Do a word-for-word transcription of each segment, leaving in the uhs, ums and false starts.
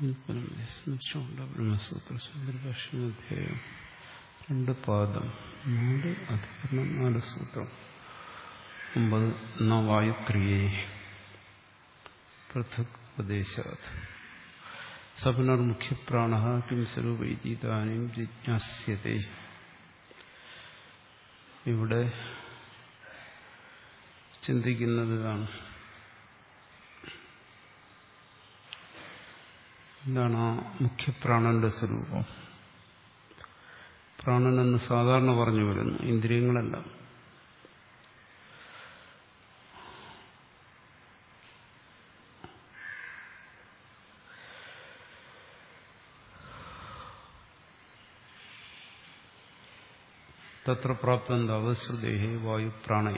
ബ്രഹ്മസൂത്ര ഭാഷ്യമധ്യായം രണ്ട് പാദം നാല് അധികരണം നാല് സൂത്രം ഒമ്പത് ന വായുക്രിയേ പൃഥക് ഉപദേശാത് സപുനർമുഖ്യപ്രാണ കിം സ്വരൂപൈതി ഇതാനും ജിജ്ഞാസ്യത്തെ. ഇവിടെ ചിന്തിക്കുന്നത് ഇതാണ്. എന്താണ് ആ മുഖ്യപ്രാണന്റെ സ്വരൂപം? പ്രാണനെന്ന് സാധാരണ പറഞ്ഞു വരുന്നു, ഇന്ദ്രിയങ്ങളെല്ലാം. തത്ര പ്രാപ്തം അവശ്രുതേഹേ വായുപ്രാണൈ.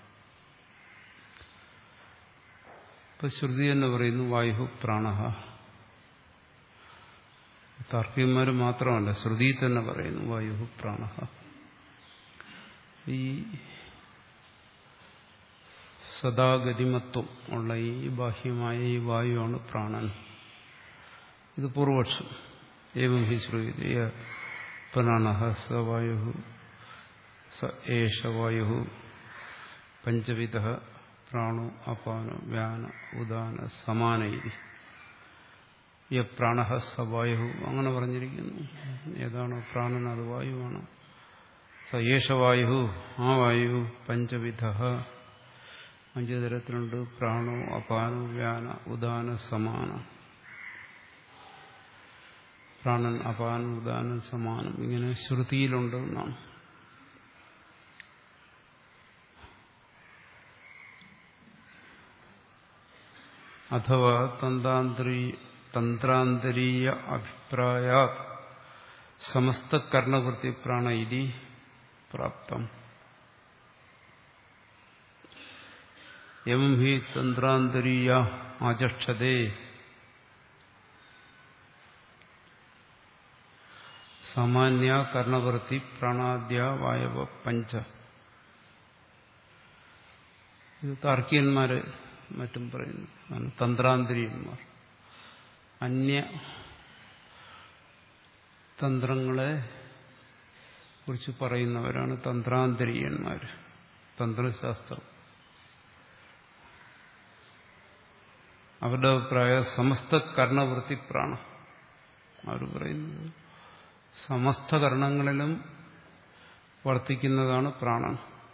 ഇപ്പൊ ശ്രുതി എന്ന് പറയുന്നു വായു പ്രാണ. താർക്കികന്മാർ മാത്രമല്ല, ശ്രുതി തന്നെ പറയുന്നു വായു പ്രാണ. ഈ സദാഗതിമത്വം ഉള്ള ഈ ബാഹ്യമായ ഈ വായുവാണ് പ്രാണൻ. ഇത് പൂർവപക്ഷം. ഏവം ഹി ശ്രുതി പ്രാണ സ വായു സ ഏഷ വായു പഞ്ചവിധ പ്രാണോ അപാനോ വ്യാന ഉദാന സമാനൈ യ പ്രാണ സ വായു. അങ്ങനെ പറഞ്ഞിരിക്കുന്നു. ഏതാണോ പ്രാണൻ അത് വായുവാണ്. സ ഏഷ വായു, ആ വായു പഞ്ചവിധ, അഞ്ചു തരത്തിലുണ്ട്. പ്രാണോ അപാനോ വ്യാന ഉദാന സമാന. പ്രാണൻ അപാനം ഉദാനം സമാനം ഇങ്ങനെ ശ്രുതിയിലുണ്ട് എന്നാണ്. അഥവാ തന്ത്രാന്തരീ തന്ത്രാന്തരീയ അഭിപ്രായ സമസ്ത കർണവൃത്തി പ്രാണ ഇതി പ്രാപ്തം. എവം ഹി തന്ത്രാന്തരീയ ആചക്ഷതേ സാമാന്യ കർണവൃത്തി പ്രാണാദ്യ വായവ പഞ്ച. ഇത് താർക്കികന്മാര് മറ്റും പറയുന്നു. തന്ത്രാന്തരീയന്മാർ അന്യ തന്ത്രങ്ങളെ കുറിച്ച് പറയുന്നവരാണ് തന്ത്രാന്തരീയന്മാർ. തന്ത്രശാസ്ത്രം അവരുടെ അഭിപ്രായ സമസ്ത കർണവൃത്തി പ്രാണം. അവർ പറയുന്നത് സമസ്ത കർണങ്ങളിലും വർത്തിക്കുന്നതാണ് പ്രാണൻ.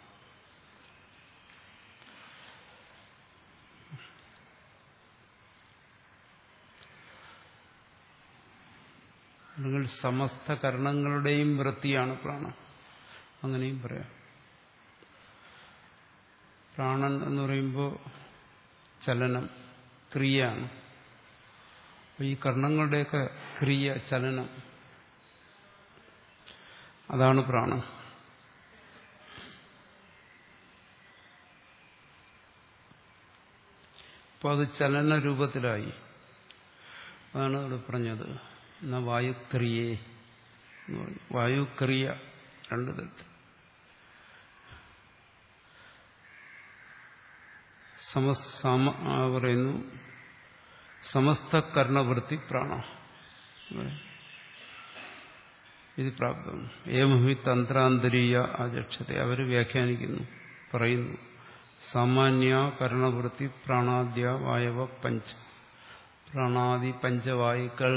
അല്ലെങ്കിൽ സമസ്ത കർണങ്ങളുടെയും വൃത്തിയാണ് പ്രാണൻ, അങ്ങനെയും പറയാം. പ്രാണൻ എന്ന് പറയുമ്പോൾ ചലനം, ക്രിയയാണ്. ഈ കർണങ്ങളുടെയൊക്കെ ക്രിയ, ചലനം, അതാണ് പ്രാണൻ. അപ്പോൾ അത് ചലന രൂപത്തിലായി. അതാണ് ഇവിടെ പറഞ്ഞത് എന്നാ വായുക്രിയേ എന്ന് പറഞ്ഞു. വായുക്രിയ രണ്ടു തരത്തിൽ. സമ പറയുന്നു സമസ്ത കർണവൃത്തി പ്രാണ ഇത് പ്രാപ്തം. ഏമഹി തന്ത്രാന്തരീയ ആചക്ഷത. അവർ വ്യാഖ്യാനിക്കുന്നു, പറയുന്നു സാമാന്യ കർണവൃത്തി പ്രാണാദ്യ വായവ പഞ്ച. പ്രാണാദി പഞ്ചവായുക്കൾ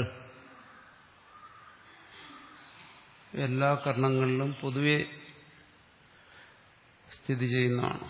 എല്ലാ കർണങ്ങളിലും പൊതുവെ സ്ഥിതി ചെയ്യുന്നതാണ്.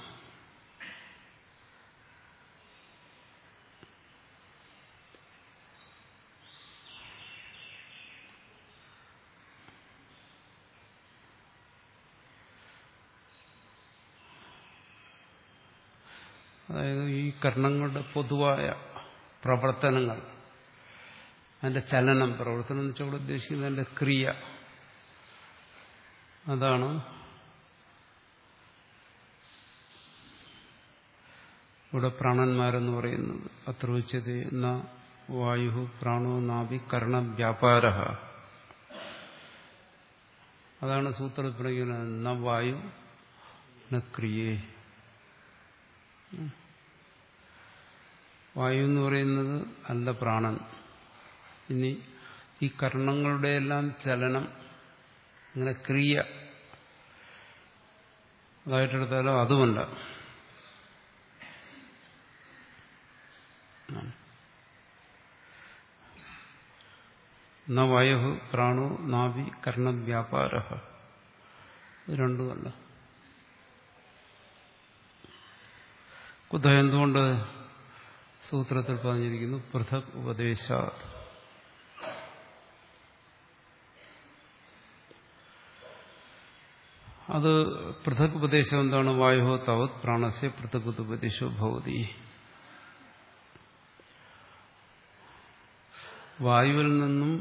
അതായത് ഈ കർണങ്ങളുടെ പൊതുവായ പ്രവർത്തനങ്ങൾ, അതിന്റെ ചലനം, പ്രവർത്തനം എന്ന് വെച്ചാൽ ഇവിടെ ഉദ്ദേശിക്കുന്നത് അതിന്റെ ക്രിയ, അതാണ് ഇവിടെ പ്രാണന്മാരെന്ന് പറയുന്നത്. അത്ര ഉച്ചത് ന വായു പ്രാണോ നാഭി കർണ വ്യാപാര. അതാണ് സൂത്രത്തിൽ പറയുന്നത് ന വായു ന ക്രിയേ. വായു എന്ന് പറയുന്നത് അല്ല പ്രാണൻ ഇനി ഈ കർണങ്ങളുടെ എല്ലാം ചലനം ഇങ്ങനെ ക്രിയ അതായിട്ടെടുത്താലോ അതുമല്ല. ന വായു പ്രാണോ നാഭി കർണവ്യാപാര, രണ്ടുമല്ല. കുത എന്തുകൊണ്ട് സൂത്രത്തിൽ പറഞ്ഞിരിക്കുന്നു പൃഥക് ഉപദേശാത്. അത് പൃഥക് ഉപദേശം എന്താണ്? വായു താവത് പ്രാണസ്യ പൃഥക് ഉപദേശോ ഭവതി. വായുവിൽ നിന്നും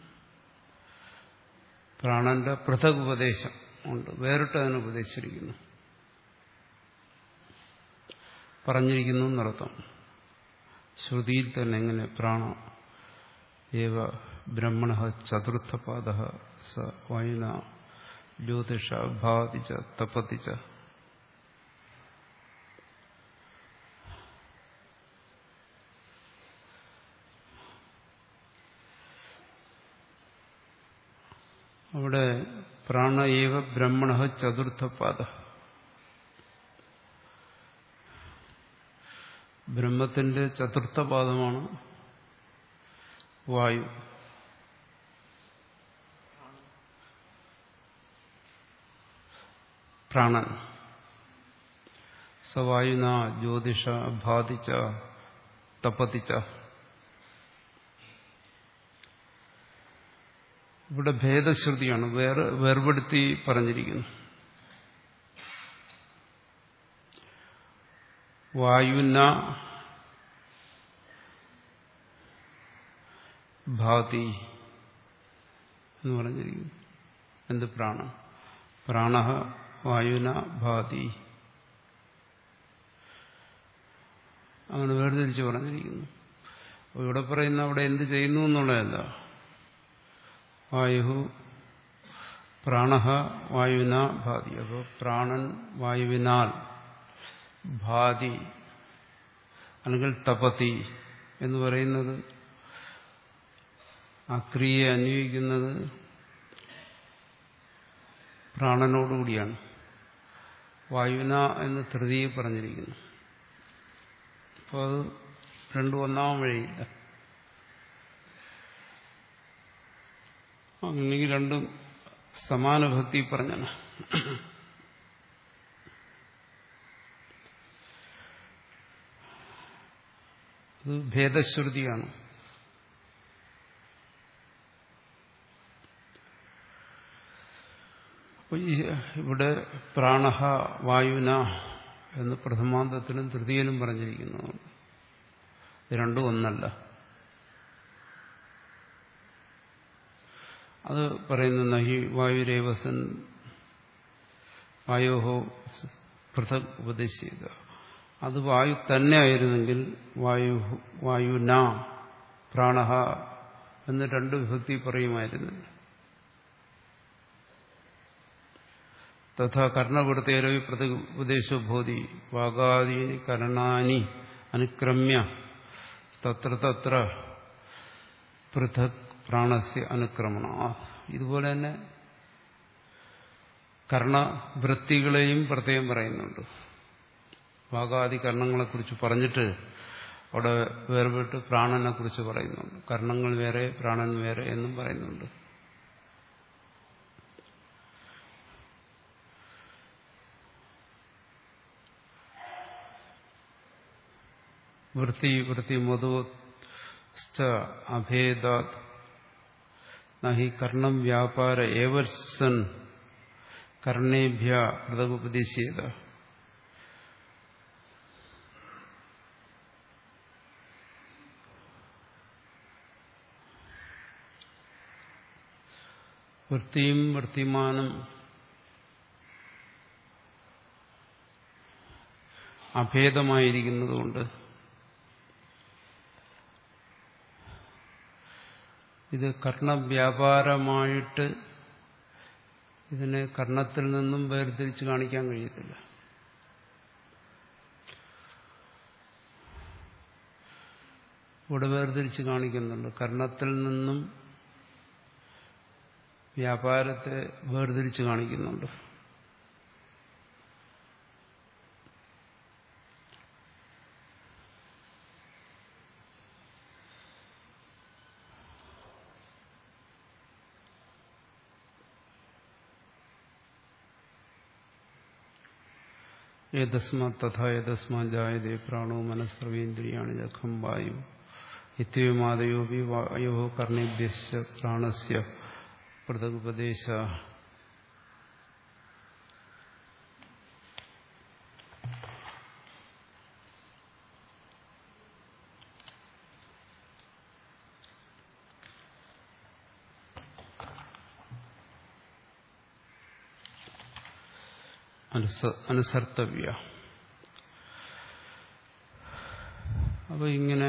പ്രാണന്റെ പൃഥക് ഉപദേശം ഉണ്ട്, വേറിട്ട് അതിനെ ഉപദേശിച്ചിരിക്കുന്നു, പറഞ്ഞിരിക്കുന്നു എന്നർത്ഥം. ശ്രുതിയിൽ തന്നെ എങ്ങനെ പ്രാണ ഏവ ബ്രഹ്മണ ചതുർത്ഥപാദ സ വായുന ജ്യോതിഷ ഭാതിച്ച തപതിച്ച. അവിടെ പ്രാണ ഏവ ബ്രഹ്മണ ചതുർത്ഥപാദ, ബ്രഹ്മത്തിന്റെ ചതുർത്ഥ പാദമാണ് വായു. പ്രാണൻ സവായുന ജ്യോതിഷ ഭാതിച്ച തപതിച്ച. ഇവിടെ ഭേദശ്രുതിയാണ്, വേറെ വേർപെടുത്തി പറഞ്ഞിരിക്കുന്നു. വായുന ഭാതി എന്ന് പറഞ്ഞിരിക്കുന്നു. എന്ത്? പ്രാണൻ. പ്രാണ വായുന ഭാതി, അങ്ങനെ വേർതിരിച്ച് പറഞ്ഞിരിക്കുന്നു. ഇവിടെ പറയുന്ന അവിടെ എന്ത് ചെയ്യുന്നു എന്നുള്ളതല്ല. വായു പ്രാണ വായുന ഭാതി. അപ്പോൾ പ്രാണൻ വായുവിനാൽ ഭാതി അല്ലെങ്കിൽ തപതി എന്ന് പറയുന്നത് ആ ക്രിയയെ അന്വയിക്കുന്നത് പ്രാണനോടുകൂടിയാണ്. വായുന എന്ന് തൃതീയ പറഞ്ഞിരിക്കുന്നു. അപ്പോൾ അത് രണ്ടും ഒന്നാം വഴിയില്ല. അങ്ങനെയെങ്കിൽ രണ്ടും സമാനഭക്തി പറഞ്ഞാണ്. അത് ഭേദശ്രുതിയാണ്. അപ്പോൾ ഇവിടെ പ്രാണഹ വായുന എന്ന് പ്രഥമാന്തത്തിലും തൃതീയയിലും പറഞ്ഞിരിക്കുന്നു. രണ്ടും ഒന്നല്ല. അത് പറയുന്ന നഹി വായുരേവസൻ വായോഹോ പൃഥക് ഉപദേശിക്കുക. അത് വായു തന്നെ ആയിരുന്നെങ്കിൽ വായു വായുന പ്രാണഹ എന്ന് രണ്ട് വിഭക്തി പറയുമായിരുന്നില്ല. തഥാ കർണവൃത്തേരോ പൃഥക് ഉപദേശോ ഭൂതി വാഗാദീനി കർണാനി അനുക്രമ്യ തത്ര തത്ര പൃഥക് പ്രാണസ്യ അനുക്രമണ. ഇതുപോലെ തന്നെ കർണവൃത്തികളെയും പ്രത്യേകം പറയുന്നുണ്ട്. വാഗാദി കർണങ്ങളെക്കുറിച്ച് പറഞ്ഞിട്ട് അവിടെ വേർപെട്ട് പ്രാണനെ കുറിച്ച് പറയുന്നുണ്ട്. കർണങ്ങൾ വേറെ പ്രാണൻ വേറെ എന്നും പറയുന്നുണ്ട്. വൃത്തി വൃത്തി മധു അഭേദാത് നഹി കർണം വ്യാപാര ഏവർസൻ കർണേഭ്യ പൃഥകുപദേശിയത. വൃത്തിയും വൃത്തിമാനും അഭേദമായിരിക്കുന്നതുകൊണ്ട് ഇത് കർണവ്യാപാരമായിട്ട് ഇതിനെ കർണത്തിൽ നിന്നും വേർതിരിച്ച് കാണിക്കാൻ കഴിയത്തില്ല. ഇവിടെ വേർതിരിച്ച് കാണിക്കുന്നുണ്ട്. കർണത്തിൽ നിന്നും വ്യാപാരത്തെ വേർതിരിച്ച് കാണിക്കുന്നുണ്ട്. ഏതസ്മാത് തഥാ ഏതസ്മാത് ജായതേ പ്രാണോ മനസ്സർവേന്ദ്രിയാണി ജഖം വായു ഇത്യമാദയോപി വായോ കർണേഭ്യശ്ച പ്രാണസ്യ പൃഥഗുപദേശ. അനുസർത്തവ്യ. അപ്പൊ ഇങ്ങനെ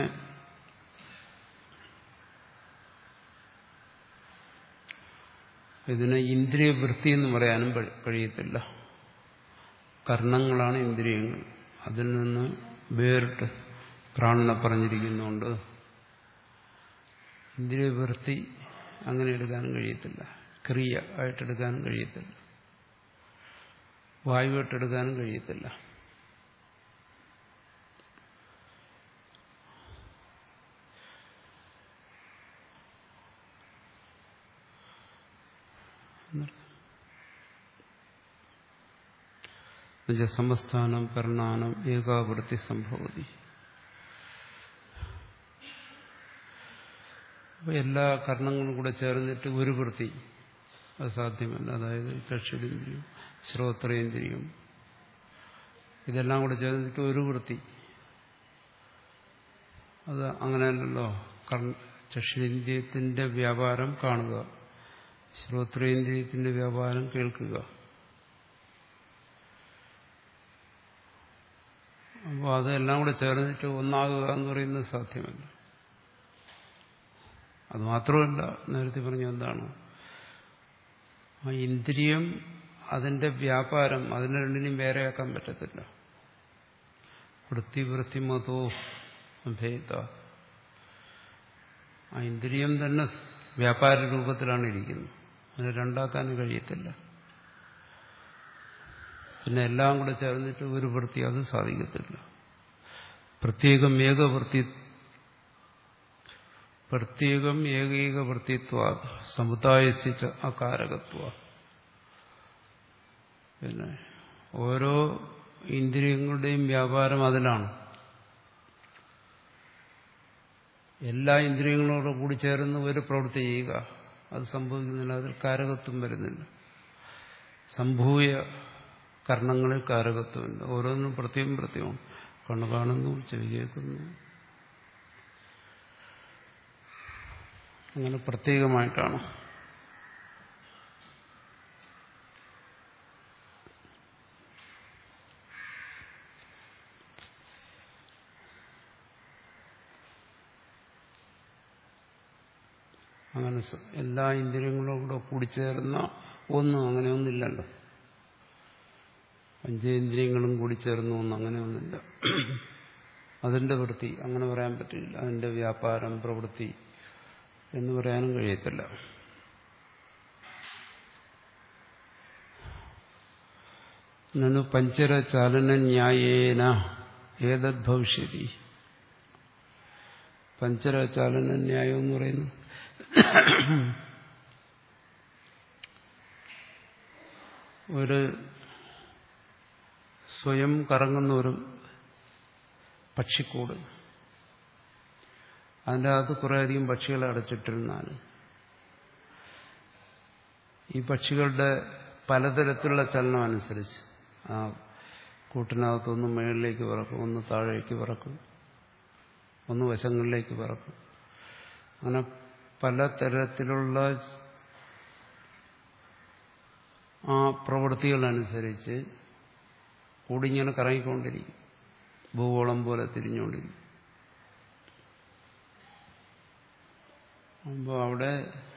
ഇതിനെ ഇന്ദ്രിയവൃത്തി എന്ന് പറയാനും കഴിയത്തില്ല. കർണങ്ങളാണ് ഇന്ദ്രിയങ്ങൾ. അതിൽ നിന്ന് വേറിട്ട് പ്രാണനെ പറഞ്ഞിരിക്കുന്നുണ്ട്. ഇന്ദ്രിയവൃത്തി അങ്ങനെ എടുക്കാനും കഴിയത്തില്ല. ക്രിയ ആയിട്ടെടുക്കാനും കഴിയത്തില്ല. വായുവായിട്ടെടുക്കാനും കഴിയത്തില്ല. സമസ്ഥാനം കർണാനം ഏകാവൃത്തി സംഭവതി. അപ്പൊ എല്ലാ കർണങ്ങളും കൂടെ ചേർന്നിട്ട് ഒരു വൃത്തി അത് സാധ്യമല്ല. അതായത് ചക്ഷുരേന്ദ്രിയം, ശ്രോത്രേന്ദ്രിയം, ഇതെല്ലാം കൂടെ ചേർന്നിട്ട് ഒരു വൃത്തി അത് അങ്ങനെയല്ലല്ലോ. ചക്ഷുരേന്ദ്രിയത്തിന്റെ വ്യാപാരം കാണുക, ശ്രോത്രേന്ദ്രിയത്തിന്റെ വ്യാപാരം കേൾക്കുക. അപ്പോൾ അതെല്ലാം കൂടെ ചേർന്നിട്ട് ഒന്നാകുക എന്ന് പറയുന്നത് സാധ്യമല്ല. അത് മാത്രമല്ല, നേരത്തെ പറഞ്ഞ എന്താണ്, ആ ഇന്ദ്രിയം അതിന്റെ വ്യാപാരം അതിനെ രണ്ടിനും വേറെയാക്കാൻ പറ്റത്തില്ല. വൃത്തി വൃത്തി മതോ ഭേദ. ആ ഇന്ദ്രിയം തന്നെ വ്യാപാര രൂപത്തിലാണ് ഇരിക്കുന്നത്. അതിനെ രണ്ടാക്കാനും കഴിയത്തില്ല. പിന്നെ എല്ലാം കൂടെ ചേർന്നിട്ട് ഒരു വൃത്തി അത് സാധിക്കത്തില്ല. പ്രത്യേകം ഏകവൃത്തി പ്രത്യേകം ഏകൈക വൃത്തിത്വ സമുദായസിച്ച അകാരകത്വ. പിന്നെ ഓരോ ഇന്ദ്രിയങ്ങളുടെയും വ്യാപാരം അതിലാണ്. എല്ലാ ഇന്ദ്രിയങ്ങളോടും കൂടി ചേർന്ന് ഒരു പ്രവൃത്തി ചെയ്യുക, അത് സംഭവിക്കുന്നില്ല. അതിൽ കാരകത്വം വരുന്നില്ല. സംഭൂയ കർണങ്ങളിൽ കാരകത്വമുണ്ട്. ഓരോന്നും പ്രത്യേകം പ്രത്യേകം. കണ്ണു കാണുന്നു, ചെവി കേൾക്കുന്നു, അങ്ങനെ പ്രത്യേകമായിട്ടാണ്. അങ്ങനെ എല്ലാ ഇന്ദ്രിയങ്ങളും കൂടെ കൂടിച്ചേർന്ന ഒന്നും അങ്ങനെ ഒന്നില്ലല്ലോ. പഞ്ചേന്ദ്രിയങ്ങളും കൂടി ചേർന്ന ഒന്നും അങ്ങനെ ഒന്നില്ല. അതിന്റെ വൃത്തി അങ്ങനെ പറയാൻ പറ്റില്ല. അതിന്റെ വ്യാപാരം പ്രവൃത്തി എന്ന് പറയാനും കഴിയത്തില്ല. നനു പഞ്ചരചാലന ന്യായേന ഏതദ് ഭവിഷ്യതി. പഞ്ചരചാലന ന്യായം എന്ന് പറയുന്നു ഒരു സ്വയം കറങ്ങുന്ന ഒരു പക്ഷിക്കൂട്, അതിൻ്റെ അകത്ത് കുറേയധികം പക്ഷികളെ അടച്ചിട്ടിരുന്നാൽ ഈ പക്ഷികളുടെ പലതരത്തിലുള്ള ചലനം അനുസരിച്ച് ആ കൂട്ടിനകത്തൊന്ന് മുകളിലേക്ക് പറക്കും, ഒന്ന് താഴേക്ക് പറക്കും, ഒന്ന് വശങ്ങളിലേക്ക് പറക്കും. അങ്ങനെ പലതരത്തിലുള്ള ആ പ്രവൃത്തികളനുസരിച്ച് കൂടിങ്ങനെ കറങ്ങിക്കൊണ്ടിരിക്കും. ഭൂഗോളം പോലെ തിരിഞ്ഞുകൊണ്ടിരിക്കും. അപ്പോൾ അവിടെ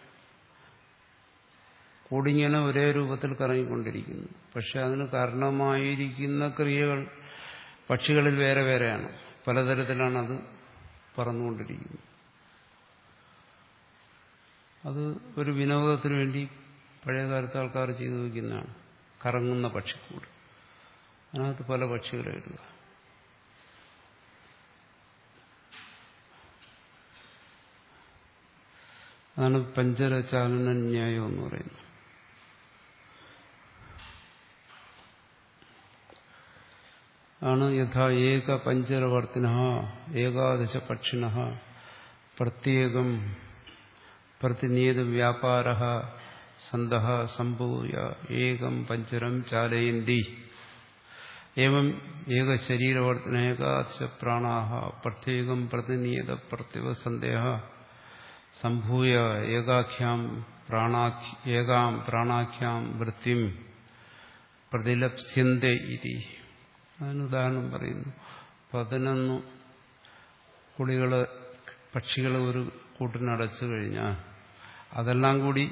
കൂടിങ്ങനെ ഒരേ രൂപത്തിൽ കറങ്ങിക്കൊണ്ടിരിക്കുന്നു. പക്ഷെ അതിന് കാരണമായിരിക്കുന്ന ക്രിയകൾ പക്ഷികളിൽ വേറെ വേറെയാണ്. പലതരത്തിലാണ് അത് പറന്നുകൊണ്ടിരിക്കുന്നു. അത് ഒരു വിനോദത്തിന് വേണ്ടി പഴയകാലത്ത് ആൾക്കാർ ചെയ്തു വയ്ക്കുന്നതാണ്. കറങ്ങുന്ന പക്ഷിക്കൂട്, അതിനകത്ത് പല പക്ഷികളെ ഇടുക. അതാണ് പഞ്ചരചാലന ന്യായം എന്ന് പറയുന്നത്. ആണ് യഥാ ഏക പഞ്ചരവർത്തിന ഏകാദശ പക്ഷിണ പ്രത്യേകം പ്രതിനിയത വ്യാപാര സന്തഃ സംഭൂയ ഏകം പഞ്ചരം ചാലയന്തി ഏവം ഏകശരീരവർത്തിന ഏകാദശ പ്രാണാഃ പ്രത്യേകം പ്രതിനിയത പ്രത്യവസന്തേഃ സംഭൂയ ഏകാഖ്യാം പ്രാണാഖ്യ ഏകാം പ്രാണാഖ്യാം വൃത്തിം പ്രതിലപ്സ്യന്തെ ഇതി. അതിന് ഉദാഹരണം പറയുന്നു. പതിനൊന്ന് കുളികള് പക്ഷികൾ ഒരു കൂട്ടിനടച്ചു കഴിഞ്ഞാൽ അതെല്ലാം കൂടി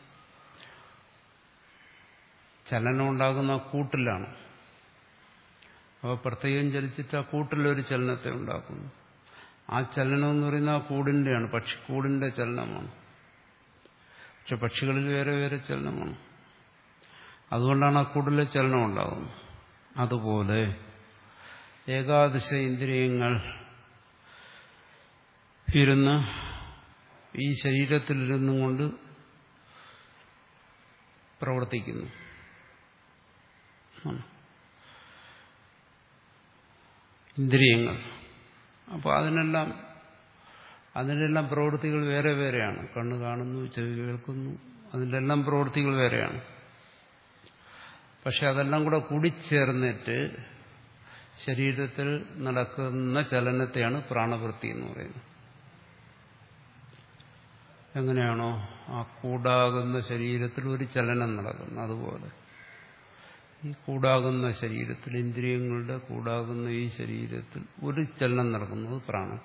ചലനം ഉണ്ടാകുന്ന കൂട്ടിലാണ്. അപ്പോൾ പ്രത്യേകം ചലിച്ചിട്ട് ആ കൂട്ടിലൊരു ചലനത്തെ ഉണ്ടാക്കുന്നു. ആ ചലനം എന്ന് പറയുന്നത് ആ കൂടിന്റെയാണ്, പക്ഷിക്കൂടിന്റെ ചലനമാണ്. പക്ഷെ പക്ഷികളിൽ വേറെ വേറെ ചലനമാണ്. അതുകൊണ്ടാണ് ആ കൂടിലെ ചലനം ഉണ്ടാകുന്നത്. അതുപോലെ ഏകാദശ ഇന്ദ്രിയങ്ങൾ ഇരുന്ന് ഈ ശരീരത്തിലിരുന്നും കൊണ്ട് പ്രവർത്തിക്കുന്നു. ഇന്ദ്രിയങ്ങൾ. അപ്പോൾ അതിനെല്ലാം അതിനെല്ലാം പ്രവൃത്തികൾ വേറെ വേറെയാണ്. കണ്ണ് കാണുന്നു, ചെവി കേൾക്കുന്നു, അതിൻ്റെ എല്ലാം പ്രവൃത്തികൾ വേറെയാണ്. പക്ഷെ അതെല്ലാം കൂടെ കൂടിച്ചേർന്നിട്ട് ശരീരത്തിൽ നടക്കുന്ന ചലനത്തെയാണ് പ്രാണവൃത്തി എന്ന് പറയുന്നത്. എങ്ങനെയാണോ ആ കൂടാകുന്ന ശരീരത്തിൽ ഒരു ചലനം നടക്കുന്നത്, അതുപോലെ ഈ കൂടാകുന്ന ശരീരത്തിൽ, ഇന്ദ്രിയങ്ങളുടെ കൂടാകുന്ന ഈ ശരീരത്തിൽ ഒരു ചലനം നടക്കുന്നത് പ്രാണൻ.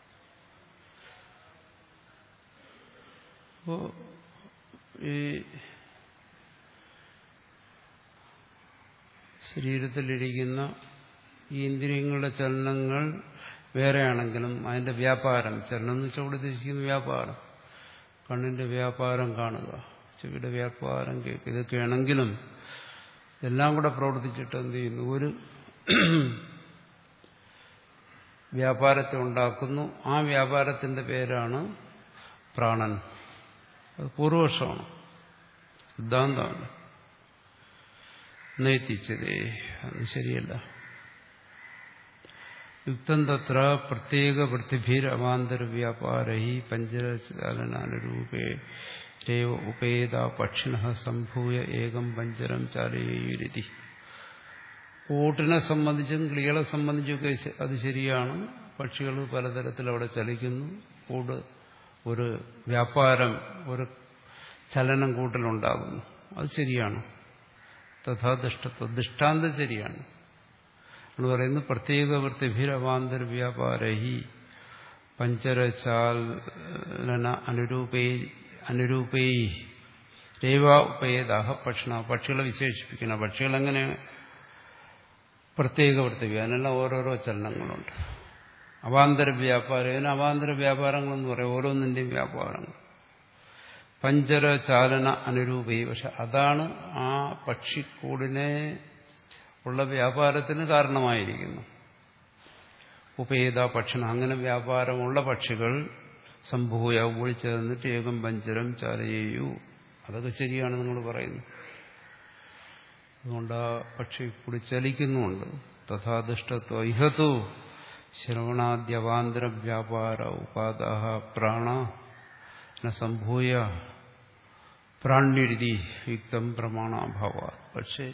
അപ്പോ ഈ ശരീരത്തിലിരിക്കുന്ന ഈ ഇന്ദ്രിയങ്ങളുടെ ചലനങ്ങൾ വേറെയാണെങ്കിലും അതിന്റെ വ്യാപാരം, ചലനം എന്ന് വെച്ചാൽ ഇവിടെ ഉദ്ദേശിക്കുന്ന വ്യാപാരം, കണ്ണിന്റെ വ്യാപാരം കാണുക, ചെവിയുടെ വ്യാപാരം കേൾക്കുക, ഇതൊക്കെയാണെങ്കിലും എല്ലാം കൂടെ പ്രവർത്തിച്ചിട്ട് എന്ത് ചെയ്യുന്നു, ഒരു വ്യാപാരത്തെ ഉണ്ടാക്കുന്നു. ആ വ്യാപാരത്തിന്റെ പേരാണ് പ്രാണൻ. അത് പൂർവപക്ഷമാണ്, സിദ്ധാന്തമാണ്. നൈതിച്ചതേ, അത് ശരിയല്ല. യുക്തം തത്ര പ്രത്യേക വൃത്തിഭിർ അവാന്തര വ്യാപാരൈ പഞ്ചരചാലനാനുരൂപേ രേവ ഉപേത പക്ഷിണ സംഭൂയ ഏകം പഞ്ചരം ചാലയേയുരിതി. കൂട്ടിനെ സംബന്ധിച്ചും കിളികളെ സംബന്ധിച്ചൊക്കെ അത് ശരിയാണ്. പക്ഷികൾ പലതരത്തിൽ അവിടെ ചലിക്കുന്നു. കൂട് ഒരു വ്യാപാരം, ഒരു ചലനം കൂട്ടിലുണ്ടാകുന്നു. അത് ശരിയാണ്. തഥാ ദൃഷ്ടത്വ, ദൃഷ്ടാന്തം ശരിയാണ്. എന്ന് പറയുന്നത് പ്രത്യേക വൃത്തിഭിർ അവാന്തര വ്യാപാരൈ പഞ്ചരചാലന അനുരൂപേ അനുരൂപേ രേവ ഉപേതാഹ പക്ഷിണ. പക്ഷികളെ വിശേഷിപ്പിക്കണം. പക്ഷികളെങ്ങനെ പ്രത്യേക വൃത്തി, അതിനെല്ലാം ഓരോരോ ചലനങ്ങളുണ്ട്. അവാന്തര വ്യാപാരം, ഇതിന് അവാന്തര വ്യാപാരങ്ങളെന്ന് പറയും, ഓരോന്നിന്റെയും വ്യാപാരങ്ങൾ. പഞ്ചരചാലന അനുരൂപേ, പക്ഷെ അതാണ് ആ പക്ഷിക്കൂടിനെ ഉള്ള വ്യാപാരത്തിന് കാരണമായിരിക്കുന്നു. ഉപേത പക്ഷിണ, അങ്ങനെ വ്യാപാരമുള്ള പക്ഷികൾ സംഭൂയ ഓടിച്ചേർന്നിട്ട് ഏകം പഞ്ചരം ചാലയേയു. അതൊക്കെ ശരിയാണ് നിങ്ങൾ പറയുന്നു. അതുകൊണ്ട് ആ പക്ഷി കൂടി ചലിക്കുന്നുമുണ്ട്. തഥാ ദൃഷ്ടത്വ ഇഹതു ശ്രവണാദ്യവാന്തര വ്യാപാര ഉപാദാഹ പ്രാണ സംഭൂയ പ്രാണ്യരുതി യുക്തം പ്രമാണാഭാവ. പക്ഷേ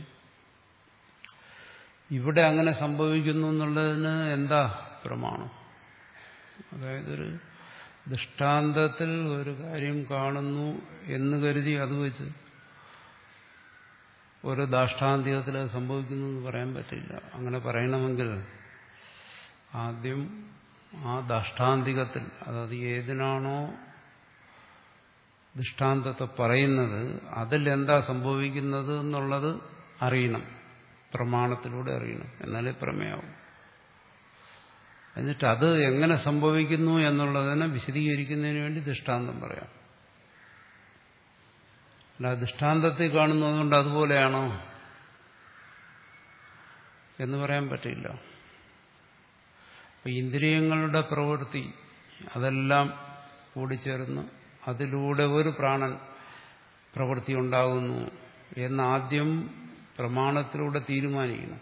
ഇവിടെ അങ്ങനെ സംഭവിക്കുന്നു എന്നുള്ളതിന് എന്താ പ്രമാണം? അതായത് ഒരു ദൃഷ്ടാന്തത്തിൽ ഒരു കാര്യം കാണുന്നു എന്ന് കരുതി അത് വെച്ച് ഒരു ദാഷ്ടാന്തികത്തിൽ അത് സംഭവിക്കുന്നു എന്ന് പറയാൻ പറ്റില്ല. അങ്ങനെ പറയണമെങ്കിൽ ആദ്യം ആ ദാഷ്ടാന്തികത്തിൽ, അതായത് ഏതിനാണോ ദൃഷ്ടാന്തത്തെ പറയുന്നത് അതിൽ എന്താ സംഭവിക്കുന്നത് എന്നുള്ളത് അറിയണം, പ്രമാണത്തിലൂടെ അറിയണം, എന്നാലേ പ്രമേയാവും. എന്നിട്ട് അത് എങ്ങനെ സംഭവിക്കുന്നു എന്നുള്ളതിനെ വിശദീകരിക്കുന്നതിന് വേണ്ടി ദൃഷ്ടാന്തം പറയാം. അല്ല ദൃഷ്ടാന്തത്തിൽ കാണുന്നതുകൊണ്ട് അതുപോലെയാണോ എന്ന് പറയാൻ പറ്റില്ല. അപ്പൊ ഇന്ദ്രിയങ്ങളുടെ പ്രവൃത്തി അതെല്ലാം കൂടിച്ചേർന്ന് അതിലൂടെ ഒരു പ്രാണൻ പ്രവൃത്തി ഉണ്ടാകുന്നു എന്നാദ്യം പ്രമാണത്തിലൂടെ തീരുമാനിക്കണം.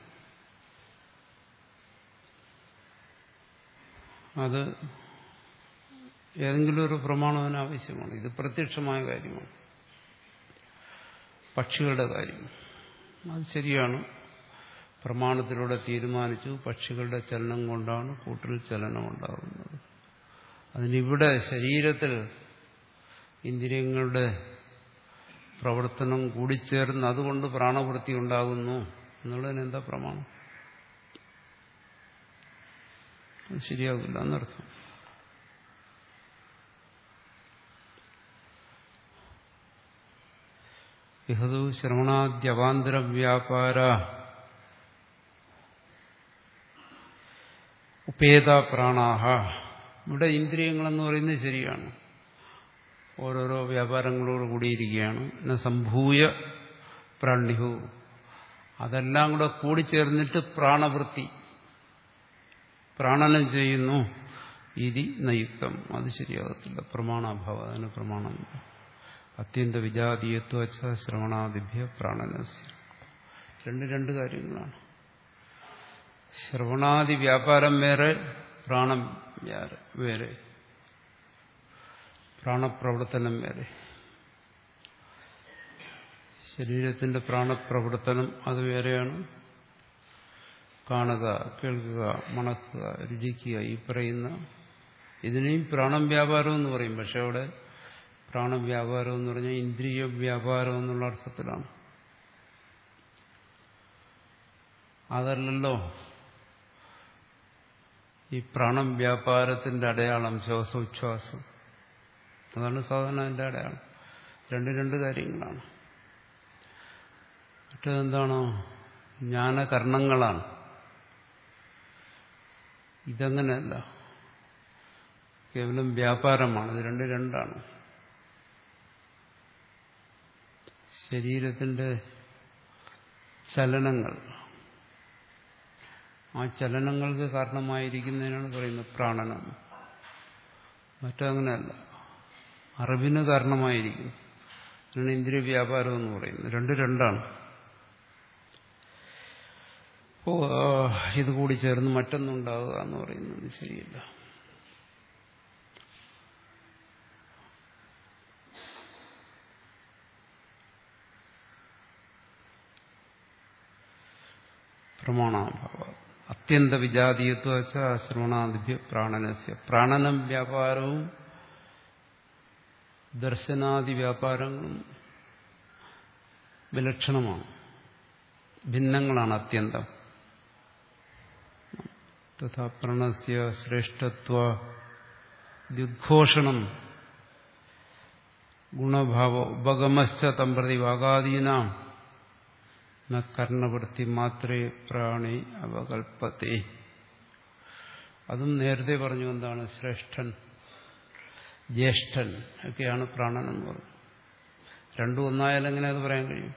അത് ഏതെങ്കിലും ഒരു പ്രമാണം അതിന് ആവശ്യമാണ്. ഇത് പ്രത്യക്ഷമായ കാര്യമാണ്. പക്ഷികളുടെ കാര്യം അത് ശരിയാണ്. പ്രമാണത്തിലൂടെ തീരുമാനിച്ചു പക്ഷികളുടെ ചലനം കൊണ്ടാണ് കൂട്ടിൽ ചലനം ഉണ്ടാകുന്നത്. അതിനിവിടെ ശരീരത്തിൽ ഇന്ദ്രിയങ്ങളുടെ പ്രവർത്തനം കൂടിച്ചേർന്ന് അതുകൊണ്ട് പ്രാണവൃത്തി ഉണ്ടാകുന്നു എന്നുള്ളതിന് എന്താ പ്രമാണം? അത് ശരിയാകില്ല എന്നർത്ഥം. ഇഹതു ശ്രവണാദ്യവാന്തര വ്യാപാര ഉപേത പ്രാണാഹ. ഇവിടെ ഇന്ദ്രിയങ്ങളെന്ന് പറയുന്നത് ശരിയാണ്. ഓരോരോ വ്യാപാരങ്ങളോട് കൂടിയിരിക്കുകയാണ്. എന്ന സംഭൂയ പ്രാണ്യഹു. അതെല്ലാം കൂടെ കൂടിച്ചേർന്നിട്ട് പ്രാണവൃത്തി പ്രാണനം ചെയ്യുന്നു. ഇതി നയുക്തം. അത് ശരിയാകത്തില്ല. പ്രമാണാഭാവം. അതിന് പ്രമാണമില്ല. അത്യന്ത വിജാതീയത്വ ശ്രവണാദിഭ്യ പ്രാണനസ്യ. രണ്ട് രണ്ട് കാര്യങ്ങളാണ്. ശ്രവണാദി വ്യാപാരം വേറെ, പ്രാണം വേറെ, പ്രാണപ്രവർത്തനം വേറെ. ശരീരത്തിന്റെ പ്രാണപ്രവർത്തനം അത് വേറെയാണ്. കാണുക, കേൾക്കുക, മണക്കുക, രുചിക്കുക, ഈ പറയുന്ന ഇതിനെയും പ്രാണം വ്യാപാരം എന്ന് പറയും. പക്ഷെ അവിടെ പ്രാണവ്യാപാരം എന്ന് പറഞ്ഞാൽ ഇന്ദ്രിയ വ്യാപാരം എന്നുള്ള അർത്ഥത്തിലാണ്. അതല്ലല്ലോ ഈ പ്രാണം വ്യാപാരത്തിന്റെ അടയാളം ശ്വാസോച്ഛ്വാസം. അതാണ് സാധാരണ അതിന്റെ അടയാളം. രണ്ട് രണ്ട് കാര്യങ്ങളാണ്. മറ്റേതെന്താണോ ജ്ഞാനകർണങ്ങളാണ്. ഇതങ്ങനെയല്ല, കേവലം വ്യാപാരമാണ്. ഇത് രണ്ട് രണ്ടാണ്. ശരീരത്തിന്റെ ചലനങ്ങൾ, ആ ചലനങ്ങൾക്ക് കാരണമായിരിക്കുന്നതിനാണ് പറയുന്നത് പ്രാണനം. മറ്റങ്ങനെയല്ല, അറിവിന് കാരണമായിരിക്കും. അതിനാണ് ഇന്ദ്രിയ വ്യാപാരം എന്ന് പറയുന്നത്. രണ്ട് രണ്ടാണ്. ഓ ഇത് കൂടി ചേർന്ന് മറ്റൊന്നുണ്ടാവുക എന്ന് പറയുന്നത് ശരിയല്ല. പ്രമാണാഭാവ അത്യന്ത വിജാതീയത്വ ശ്രവണാദിഭ്യ പ്രാണനസ്യ. പ്രാണനം വ്യാപാരവും ദർശനാദി വ്യാപാരങ്ങളും വിലക്ഷണമാണ്, ഭിന്നങ്ങളാണ് അത്യന്തം. തഥാ പ്രണസ്യ ശ്രേഷ്ഠത്വ ഉദ്ഘോഷണം ഗുണഭാവ ഉപഗമശ്ച തമ്പ്രതി വാഗാദീനാം ന കർണവൃത്തി മാത്രേ പ്രാണി അവകൽപ്പത്തെ. അതും നേരത്തെ പറഞ്ഞു. എന്താണ് ശ്രേഷ്ഠൻ, ജ്യേഷ്ഠൻ ഒക്കെയാണ് പ്രാണൻ എന്ന് പറഞ്ഞു. രണ്ടും ഒന്നായാലും എങ്ങനെ അത് പറയാൻ കഴിയും?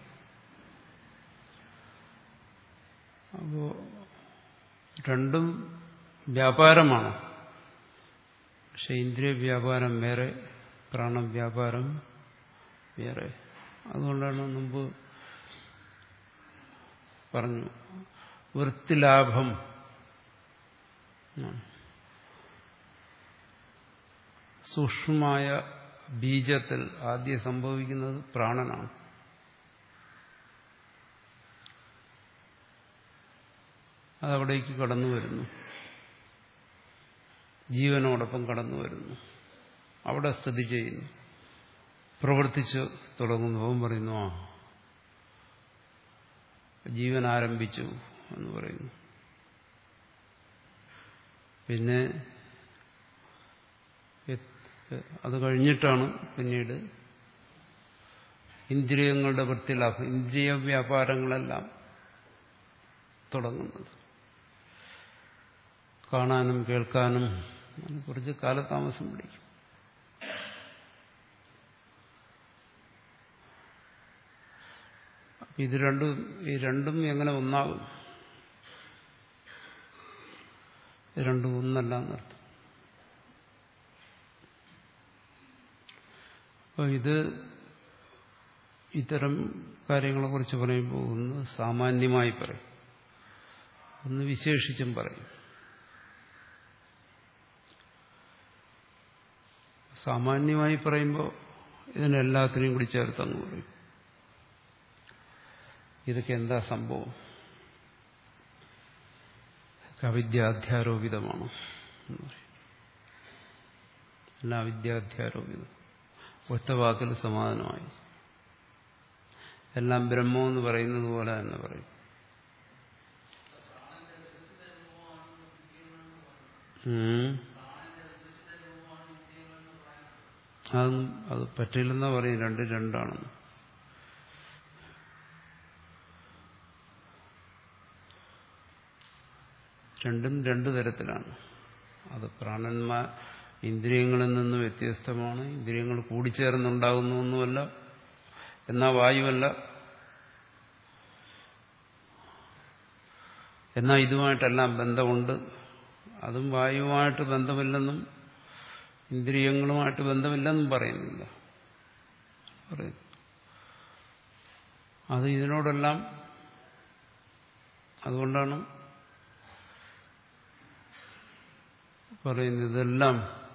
അപ്പോ രണ്ടും വ്യാപാരമാണ്. പക്ഷെ ഇന്ദ്രിയ വ്യാപാരം വേറെ, പ്രാണവ്യാപാരം വേറെ. അതുകൊണ്ടാണ് മുമ്പ് പറഞ്ഞു വൃത്തിലാഭം സൂക്ഷ്മമായ ബീജത്തിൽ ആദ്യം സംഭവിക്കുന്നത് പ്രാണനാണ്. അതവിടേക്ക് കടന്നു വരുന്നു, ജീവനോടൊപ്പം കടന്നു വരുന്നു, അവിടെ സ്ഥിതി ചെയ്യുന്നു, പ്രവർത്തിച്ചു തുടങ്ങുന്നു. അവൻ പറയുന്നു ആ ജീവൻ ആരംഭിച്ചു എന്ന് പറയുന്നു. പിന്നെ അത് കഴിഞ്ഞിട്ടാണ് പിന്നീട് ഇന്ദ്രിയങ്ങളുടെ വൃത്തിലാഭം, ഇന്ദ്രിയ വ്യാപാരങ്ങളെല്ലാം തുടങ്ങുന്നത്. കാണാനും കേൾക്കാനും അതിനെക്കുറിച്ച് കാലതാമസം പിടിക്കും. ഇത് രണ്ടും ഈ രണ്ടും എങ്ങനെ ഒന്നാകും? രണ്ടും ഒന്നല്ല എന്നർത്ഥം. അപ്പോൾ ഇത് ഇത്തരം കാര്യങ്ങളെക്കുറിച്ച് പറയുമ്പോൾ ഒന്ന് സാമാന്യമായി പറയും, ഒന്ന് വിശേഷിച്ചും പറയും. സാമാന്യമായി പറയുമ്പോൾ ഇതിനെല്ലാത്തിനെയും കൂടി ചേർത്തങ്ങ് പറയും. ഇതൊക്കെ എന്താ സംഭവം? അവിദ്യാധ്യാരോപിതമാണ് എന്ന് പറയും. എല്ലാം അവിദ്യാധ്യാരോപിതം. ഒറ്റ വാക്കിൽ സമാധാനമായി. എല്ലാം ബ്രഹ്മം എന്ന് പറയുന്നത് പോലെ തന്നെ പറയും. അത് അത് പറ്റില്ലെന്നാ പറയും. രണ്ട് രണ്ടാണെന്ന്. രണ്ടും രണ്ടു തരത്തിലാണ്. അത് പ്രാണന്മാർ ഇന്ദ്രിയങ്ങളിൽ നിന്ന് വ്യത്യസ്തമാണ്. ഇന്ദ്രിയങ്ങൾ കൂടിച്ചേർന്നുണ്ടാകുന്ന ഒന്നുമല്ല, എന്നാൽ വായുവല്ല. എന്നാൽ ഇതുമായിട്ടെല്ലാം ബന്ധമുണ്ട്. അതും വായുവുമായിട്ട് ബന്ധമില്ലെന്നും ഇന്ദ്രിയങ്ങളുമായിട്ട് ബന്ധമില്ലെന്നും പറയുന്നില്ല. പറയുന്നു അത് ഇതിനോടെല്ലാം. അതുകൊണ്ടാണ് പറയുന്നത് ഇതെല്ലാം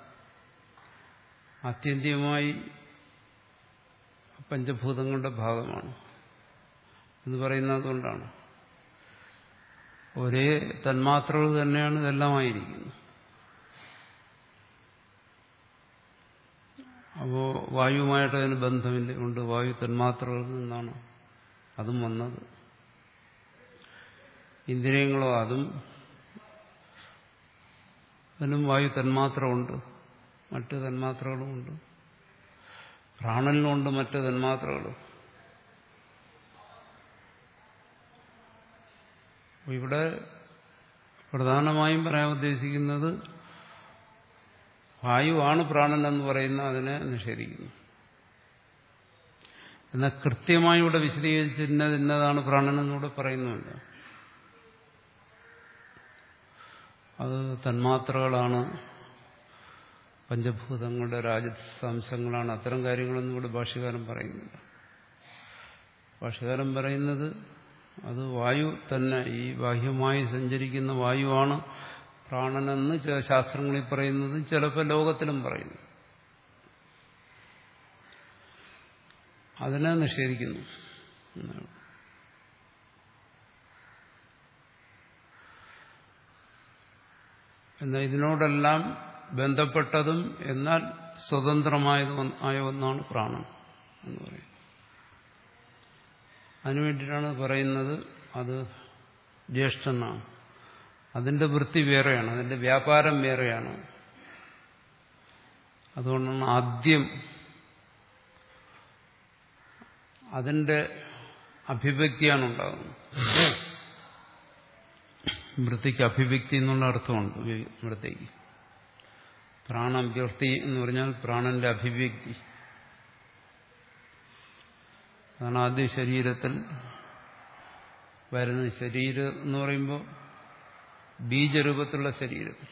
ആത്യന്തികമായി പഞ്ചഭൂതങ്ങളുടെ ഭാഗമാണ് എന്ന് പറയുന്നത്. അതുകൊണ്ടാണ് ഒരേ തന്മാത്രകൾ തന്നെയാണ് ഇതെല്ലാമായിരിക്കുന്നത്. അപ്പോൾ വായുവുമായിട്ട് അതിന് ബന്ധമില്ല. ഉണ്ട്, വായു തന്മാത്രകളിൽ നിന്നാണ് അതും വന്നത്. ഇന്ദ്രിയങ്ങളോ അതും അതിനും വായു തന്മാത്രമുണ്ട്, മറ്റ് തന്മാത്രകളുമുണ്ട്. പ്രാണനിലുണ്ട് മറ്റ് തന്മാത്രകൾ. ഇവിടെ പ്രധാനമായും പറയാൻ ഉദ്ദേശിക്കുന്നത് വായുവാണ് പ്രാണൻ എന്ന് പറയുന്ന അതിനെ നിഷേധിക്കുന്നു. എന്നാൽ കൃത്യമായി ഇവിടെ വിശദീകരിച്ച് ഇന്നത് ഇന്നതാണ് പ്രാണൻ എന്നിവിടെ പറയുന്നുമില്ല. അത് തന്മാത്രകളാണ്, പഞ്ചഭൂതങ്ങളുടെ രാജസാംശങ്ങളാണ്. അത്തരം കാര്യങ്ങളൊന്നും ഇവിടെ ഭാഷ്യകാരൻ പറയുന്നില്ല. ഭാഷ്യകാരൻ പറയുന്നത് അത് വായു തന്നെ, ഈ ബാഹ്യമായി സഞ്ചരിക്കുന്ന വായുവാണ് പ്രാണനെന്ന് ചില ശാസ്ത്രങ്ങളിൽ പറയുന്നത്, ചിലപ്പോൾ ലോകത്തിലും പറയുന്നു. അതിനെ നിഷേധിക്കുന്നു. എന്നാൽ ഇതിനോടെല്ലാം ബന്ധപ്പെട്ടതും എന്നാൽ സ്വതന്ത്രമായതും ആയ ഒന്നാണ് പ്രാണൻ എന്ന് പറയുന്നത്. അതിനുവേണ്ടിയിട്ടാണ് പറയുന്നത് അത് ജ്യേഷ്ഠനാണ്. അതിന്റെ വൃത്തി വേറെയാണ്, അതിന്റെ വ്യാപാരം വേറെയാണ്. അതുകൊണ്ടാണ് ആദ്യം അതിന്റെ അഭിവ്യക്തിയാണ് ഉണ്ടാകുന്നത്. വൃത്തിക്ക് അഭിവ്യക്തി എന്നുള്ള അർത്ഥമുണ്ട്. വൃത്തിക്ക് പ്രാണവ്യക്തി എന്ന് പറഞ്ഞാൽ പ്രാണന്റെ അഭിവ്യക്തി. അതാണ് ആദ്യ ശരീരത്തിൽ വരുന്നത്. ശരീരം എന്ന് പറയുമ്പോൾ ബീജരൂപത്തിലുള്ള ശരീരത്തിൽ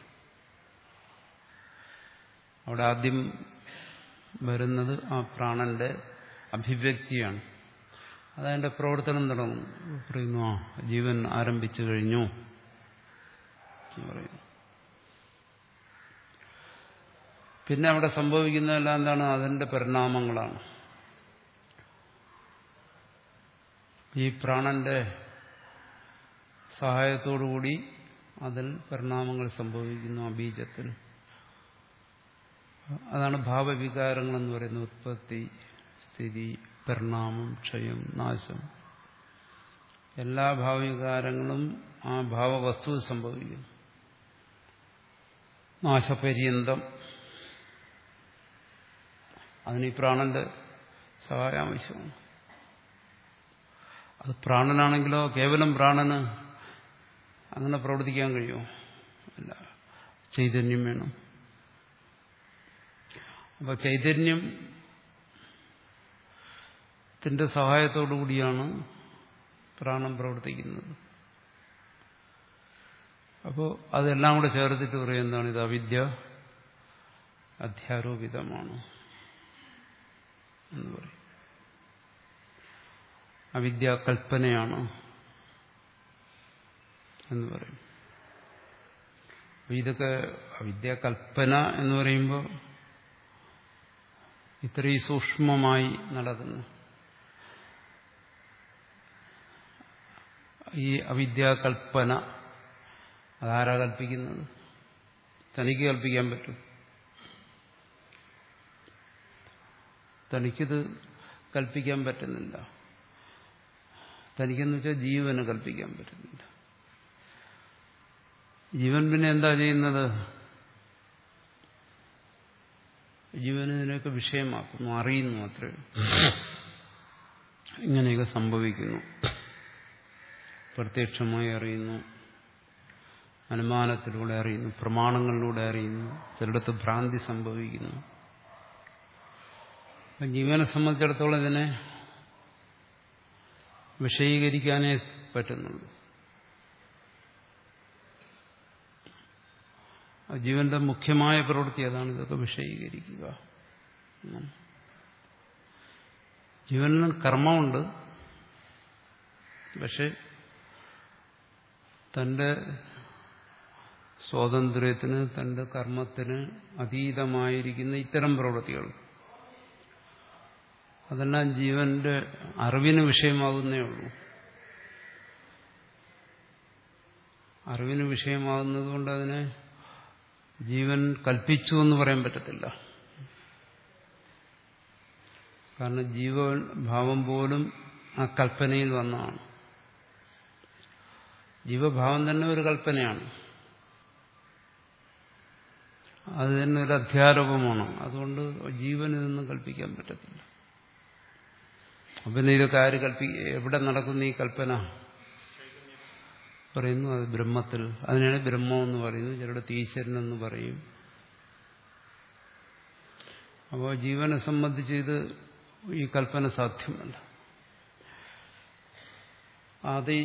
അവിടെ ആദ്യം വരുന്നത് ആ പ്രാണന്റെ അഭിവ്യക്തിയാണ്. അതതിന്റെ പ്രവർത്തനം തുടങ്ങും. പറയുന്നു ആ ജീവൻ ആരംഭിച്ചു കഴിഞ്ഞു എന്ന് പറയുന്നു. പിന്നെ അവിടെ സംഭവിക്കുന്നതെല്ലാം എന്താണ്? അതിന്റെ പരിണാമങ്ങളാണ്. ഈ പ്രാണന്റെ സഹായത്തോടുകൂടി അതിൽ പരിണാമങ്ങൾ സംഭവിക്കുന്നു ആ ബീജത്തിൽ. അതാണ് ഭാവവികാരങ്ങൾ എന്ന് പറയുന്നത്. ഉത്പത്തി, സ്ഥിതി, പരിണാമം, ക്ഷയം, നാശം. എല്ലാ ഭാവവികാരങ്ങളും ആ ഭാവവസ്തു സംഭവിക്കും. നാശപര്യന്തം അതിന് ഈ പ്രാണന്റെ സഹായം ആവശ്യമാണ്. അത് പ്രാണനാണെങ്കിലോ കേവലം പ്രാണന് അങ്ങനെ പ്രവർത്തിക്കാൻ കഴിയുമോ? അല്ല. ചൈതന്യം വേണം. അപ്പോൾ ചൈതന്യത്തിന്റെ സഹായത്തോടു കൂടിയാണ് പ്രാണൻ പ്രവർത്തിക്കുന്നത്. അപ്പോൾ അതെല്ലാം കൂടെ ചേർത്തിട്ട് പറയും എന്താണ് ഇത് അവിദ്യ അധ്യാരോപിതമാണ് എന്ന് പറയും. അവിദ്യാകൽപ്പനയാണ് എന്ന് പറയും. ഇതൊക്കെ അവിദ്യാകൽപ്പന എന്ന് പറയുമ്പോൾ ഇത്രയും സൂക്ഷ്മമായി നടക്കുന്നു. ഈ അവിദ്യാകൽപ്പന അതാരാ കൽപ്പിക്കുന്നത്? തനിക്ക് കൽപ്പിക്കാൻ പറ്റും. തനിക്കിത് കൽപ്പിക്കാൻ പറ്റുന്നില്ല. തനിക്കെന്ന് വെച്ചാൽ ജീവന് കൽപ്പിക്കാൻ പറ്റുന്നില്ല. ജീവൻ പിന്നെ എന്താ ചെയ്യുന്നത്? ജീവന് ഇതിനൊക്കെ വിഷയമാക്കുന്നു, അറിയുന്നു. അത്രേ ഇങ്ങനെയൊക്കെ സംഭവിക്കുന്നു. പ്രത്യക്ഷമായി അറിയുന്നു, അനുമാനത്തിലൂടെ അറിയുന്നു, പ്രമാണങ്ങളിലൂടെ അറിയുന്നു, ചിലയിടത്ത് ഭ്രാന്തി സംഭവിക്കുന്നു. ജീവനെ സംബന്ധിച്ചിടത്തോളം ഇതിനെ വിഷയീകരിക്കാനേ പറ്റുന്നുള്ളൂ. ജീവന്റെ മുഖ്യമായ പ്രവൃത്തി അതാണ്, ഇതൊക്കെ വിഷയീകരിക്കുക. ജീവന് കർമ്മമുണ്ട്, പക്ഷെ തന്റെ സ്വാതന്ത്ര്യത്തിന്, തന്റെ കർമ്മത്തിന് അതീതമായിരിക്കുന്ന ഇത്തരം പ്രവൃത്തികൾ അതെല്ലാം ജീവന്റെ അറിവിന് വിഷയമാകുന്നേ ഉള്ളൂ. അറിവിന് വിഷയമാകുന്നത് കൊണ്ട് അതിനെ ജീവൻ കൽപ്പിച്ചു എന്ന് പറയാൻ പറ്റത്തില്ല. കാരണം ജീവൻ ഭാവം പോലും ആ കൽപ്പനയിൽ വന്നതാണ്. ജീവഭാവം തന്നെ ഒരു കൽപ്പനയാണ്, അത് തന്നെ ഒരു അധ്യാരോപമാണ്. അതുകൊണ്ട് ജീവന് ഇതൊന്നും കൽപ്പിക്കാൻ പറ്റത്തില്ല. പിന്നെ ഇതൊക്കെ ആര് കൽപ്പി എവിടെ നടക്കുന്ന ഈ കൽപ്പന? പറയുന്നു അത് ബ്രഹ്മത്തിൽ. അതിനാണ് ബ്രഹ്മം എന്ന് പറയുന്നത്, ചിലരുടെ ഈശ്വരൻ എന്ന് പറയും. അപ്പോൾ ജീവനെ സംബന്ധിച്ച് ഇത് ഈ കൽപ്പന സാധ്യമല്ല. അത്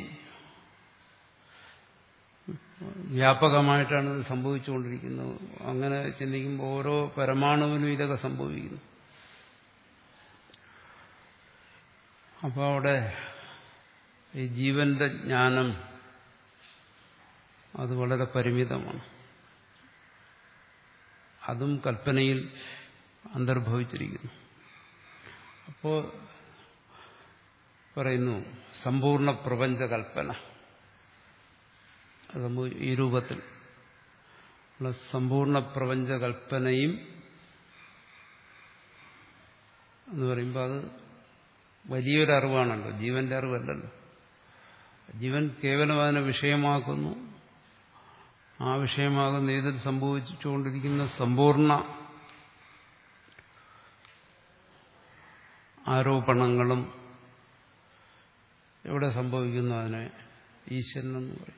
വ്യാപകമായിട്ടാണ് ഇത് സംഭവിച്ചുകൊണ്ടിരിക്കുന്നത്. അങ്ങനെ ചിന്തിക്കുമ്പോൾ ഓരോ പരമാണുവിനും ഇതൊക്കെ സംഭവിക്കുന്നു. അപ്പോൾ അവിടെ ഈ ജീവന്റെ ജ്ഞാനം അത് വളരെ പരിമിതമാണ്. അതും കൽപ്പനയിൽ അന്തർഭവിച്ചിരിക്കുന്നു. അപ്പോൾ പറയുന്നു സമ്പൂർണ്ണ പ്രപഞ്ച കൽപ്പന. അത് ഈ രൂപത്തിൽ ഉള്ള സമ്പൂർണ്ണ പ്രപഞ്ച കൽപ്പനയും എന്ന് പറയുമ്പോൾ അത് വലിയൊരു അറിവാണല്ലോ, ജീവന്റെ അറിവല്ലല്ലോ. ജീവൻ കേവലം അതിനെ വിഷയമാക്കുന്നു. ആ വിഷയമാകുന്ന ഇതിൽ സംഭവിച്ചുകൊണ്ടിരിക്കുന്ന സമ്പൂർണ്ണ ആരോപണങ്ങളും എവിടെ സംഭവിക്കുന്നു? അതിനെ ഈശ്വരനെന്ന് പറയും.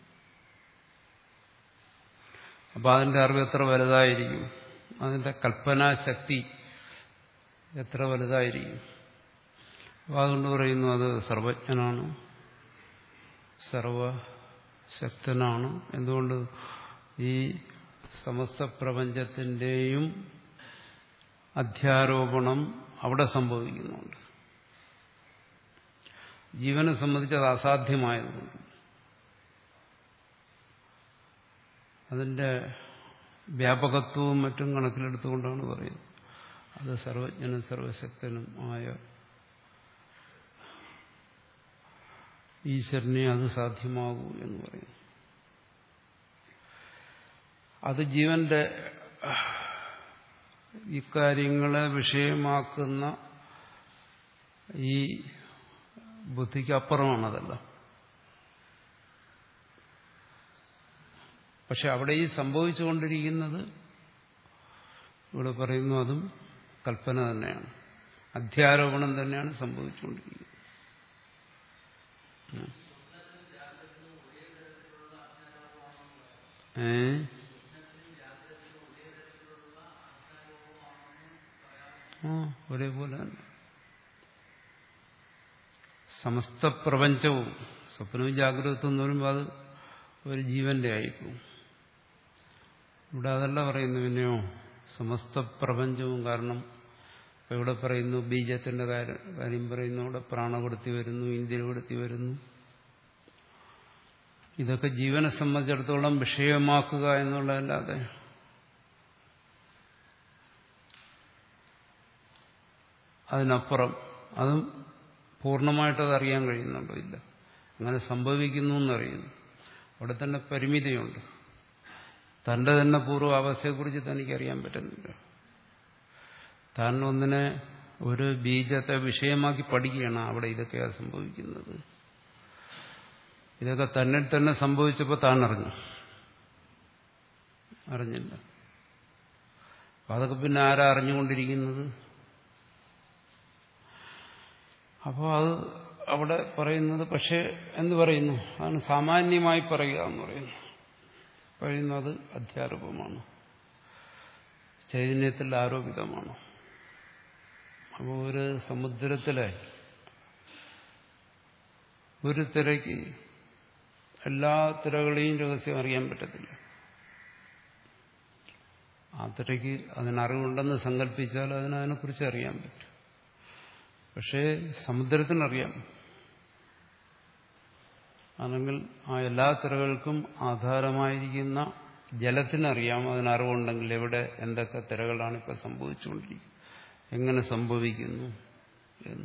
അപ്പോൾ അതിൻ്റെ അറിവ് എത്ര വലുതായിരിക്കും, അതിൻ്റെ കൽപ്പനാശക്തി എത്ര വലുതായിരിക്കും. അപ്പോൾ അതുകൊണ്ട് പറയുന്നു അത് സർവജ്ഞനാണ്, സർവശക്തനാണ്. എന്തുകൊണ്ട്? ഈ സമസ്ത പ്രപഞ്ചത്തിൻ്റെയും അധ്യാരോപണം അവിടെ സംഭവിക്കുന്നുണ്ട്. ജീവനെ സംബന്ധിച്ച് അത് അസാധ്യമായതുകൊണ്ട്, അതിൻ്റെ വ്യാപകത്വവും മറ്റും കണക്കിലെടുത്തുകൊണ്ടാണ് പറയുന്നത് അത് സർവജ്ഞനും സർവശക്തനും ആയ ഈശ്വരനെ അത് സാധ്യമാകൂ എന്ന് പറയുന്നു. അത് ജീവന്റെ ഇക്കാര്യങ്ങളെ വിഷയമാക്കുന്ന ഈ ബുദ്ധിക്ക് അപ്പുറമാണതല്ല. പക്ഷെ അവിടെ ഈ സംഭവിച്ചുകൊണ്ടിരിക്കുന്നത് ഇവിടെ പറയുന്നു അതും കൽപ്പന തന്നെയാണ്, അധ്യാരോപണം തന്നെയാണ് സംഭവിച്ചുകൊണ്ടിരിക്കുന്നത്. ഏ ആ ഒരേപോലെ തന്നെ. സമസ്ത പ്രപഞ്ചവും സ്വപ്നവും ജാഗ്രതത്വം എന്ന് പറയുമ്പോൾ അത് ഒരു ജീവന്റെ ആയിപ്പോവും. ഇവിടെ അതല്ല പറയുന്നു. പിന്നെയോ സമസ്ത പ്രപഞ്ചവും. കാരണം ഇപ്പൊ ഇവിടെ പറയുന്നു ബീജത്തിന്റെ കാര്യം പറയുന്നു, ഇവിടെ പ്രാണവൃത്തി വരുന്നു, ഇന്ദ്രിയവൃത്തി വരുന്നു. ഇതൊക്കെ ജീവനെ സംബന്ധിച്ചിടത്തോളം വിഷയമാക്കുക എന്നുള്ളതല്ലാതെ അതിനപ്പുറം അതും പൂർണ്ണമായിട്ടത് അറിയാൻ കഴിയുന്നുണ്ടോ? ഇല്ല. അങ്ങനെ സംഭവിക്കുന്നു എന്നറിയുന്നു. അവിടെ തന്നെ പരിമിതിയുണ്ട്. തന്റെ തന്നെ പൂർവ്വാവസ്ഥയെക്കുറിച്ച് തനിക്കറിയാൻ പറ്റുന്നില്ല. താൻ ഒന്നിനെ ഒരു ബീജത്തെ വിഷയമാക്കി പഠിക്കുകയാണ്. അവിടെ ഇതൊക്കെയാണ് സംഭവിക്കുന്നത്. ഇതൊക്കെ തന്നിൽ തന്നെ സംഭവിച്ചപ്പോൾ താൻ അറിഞ്ഞു അറിഞ്ഞില്ല. അപ്പം അതൊക്കെ പിന്നെ ആരാ അറിഞ്ഞുകൊണ്ടിരിക്കുന്നത്? അപ്പോൾ അത് അവിടെ പറയുന്നത് പക്ഷേ എന്ന് പറയുന്നു, അതാണ് സാമാന്യമായി പറയുക എന്ന് പറയുന്നു. പറയുന്നത് അധ്യാരോപമാണ്, ചൈതന്യത്തിൽ ആരോപിതമാണ്. അപ്പോൾ ഒരു സമുദ്രത്തിലെ ഒരു തിരയ്ക്ക് എല്ലാ തിരകളെയും രഹസ്യം അറിയാൻ പറ്റത്തില്ല. ആ തിരയ്ക്ക് അതിനറിവുണ്ടെന്ന് സങ്കല്പിച്ചാൽ അതിന് അതിനെക്കുറിച്ച് അറിയാൻ പറ്റും. പക്ഷേ സമുദ്രത്തിനറിയാം. അല്ലെങ്കിൽ ആ എല്ലാ തിരകൾക്കും ആധാരമായിരിക്കുന്ന ജലത്തിനറിയാം. അതിനറിവുണ്ടെങ്കിൽ എവിടെ എന്തൊക്കെ തിരകളാണ് ഇപ്പം സംഭവിച്ചുകൊണ്ടിരിക്കുന്നത്, എങ്ങനെ സംഭവിക്കുന്നു എന്ന്.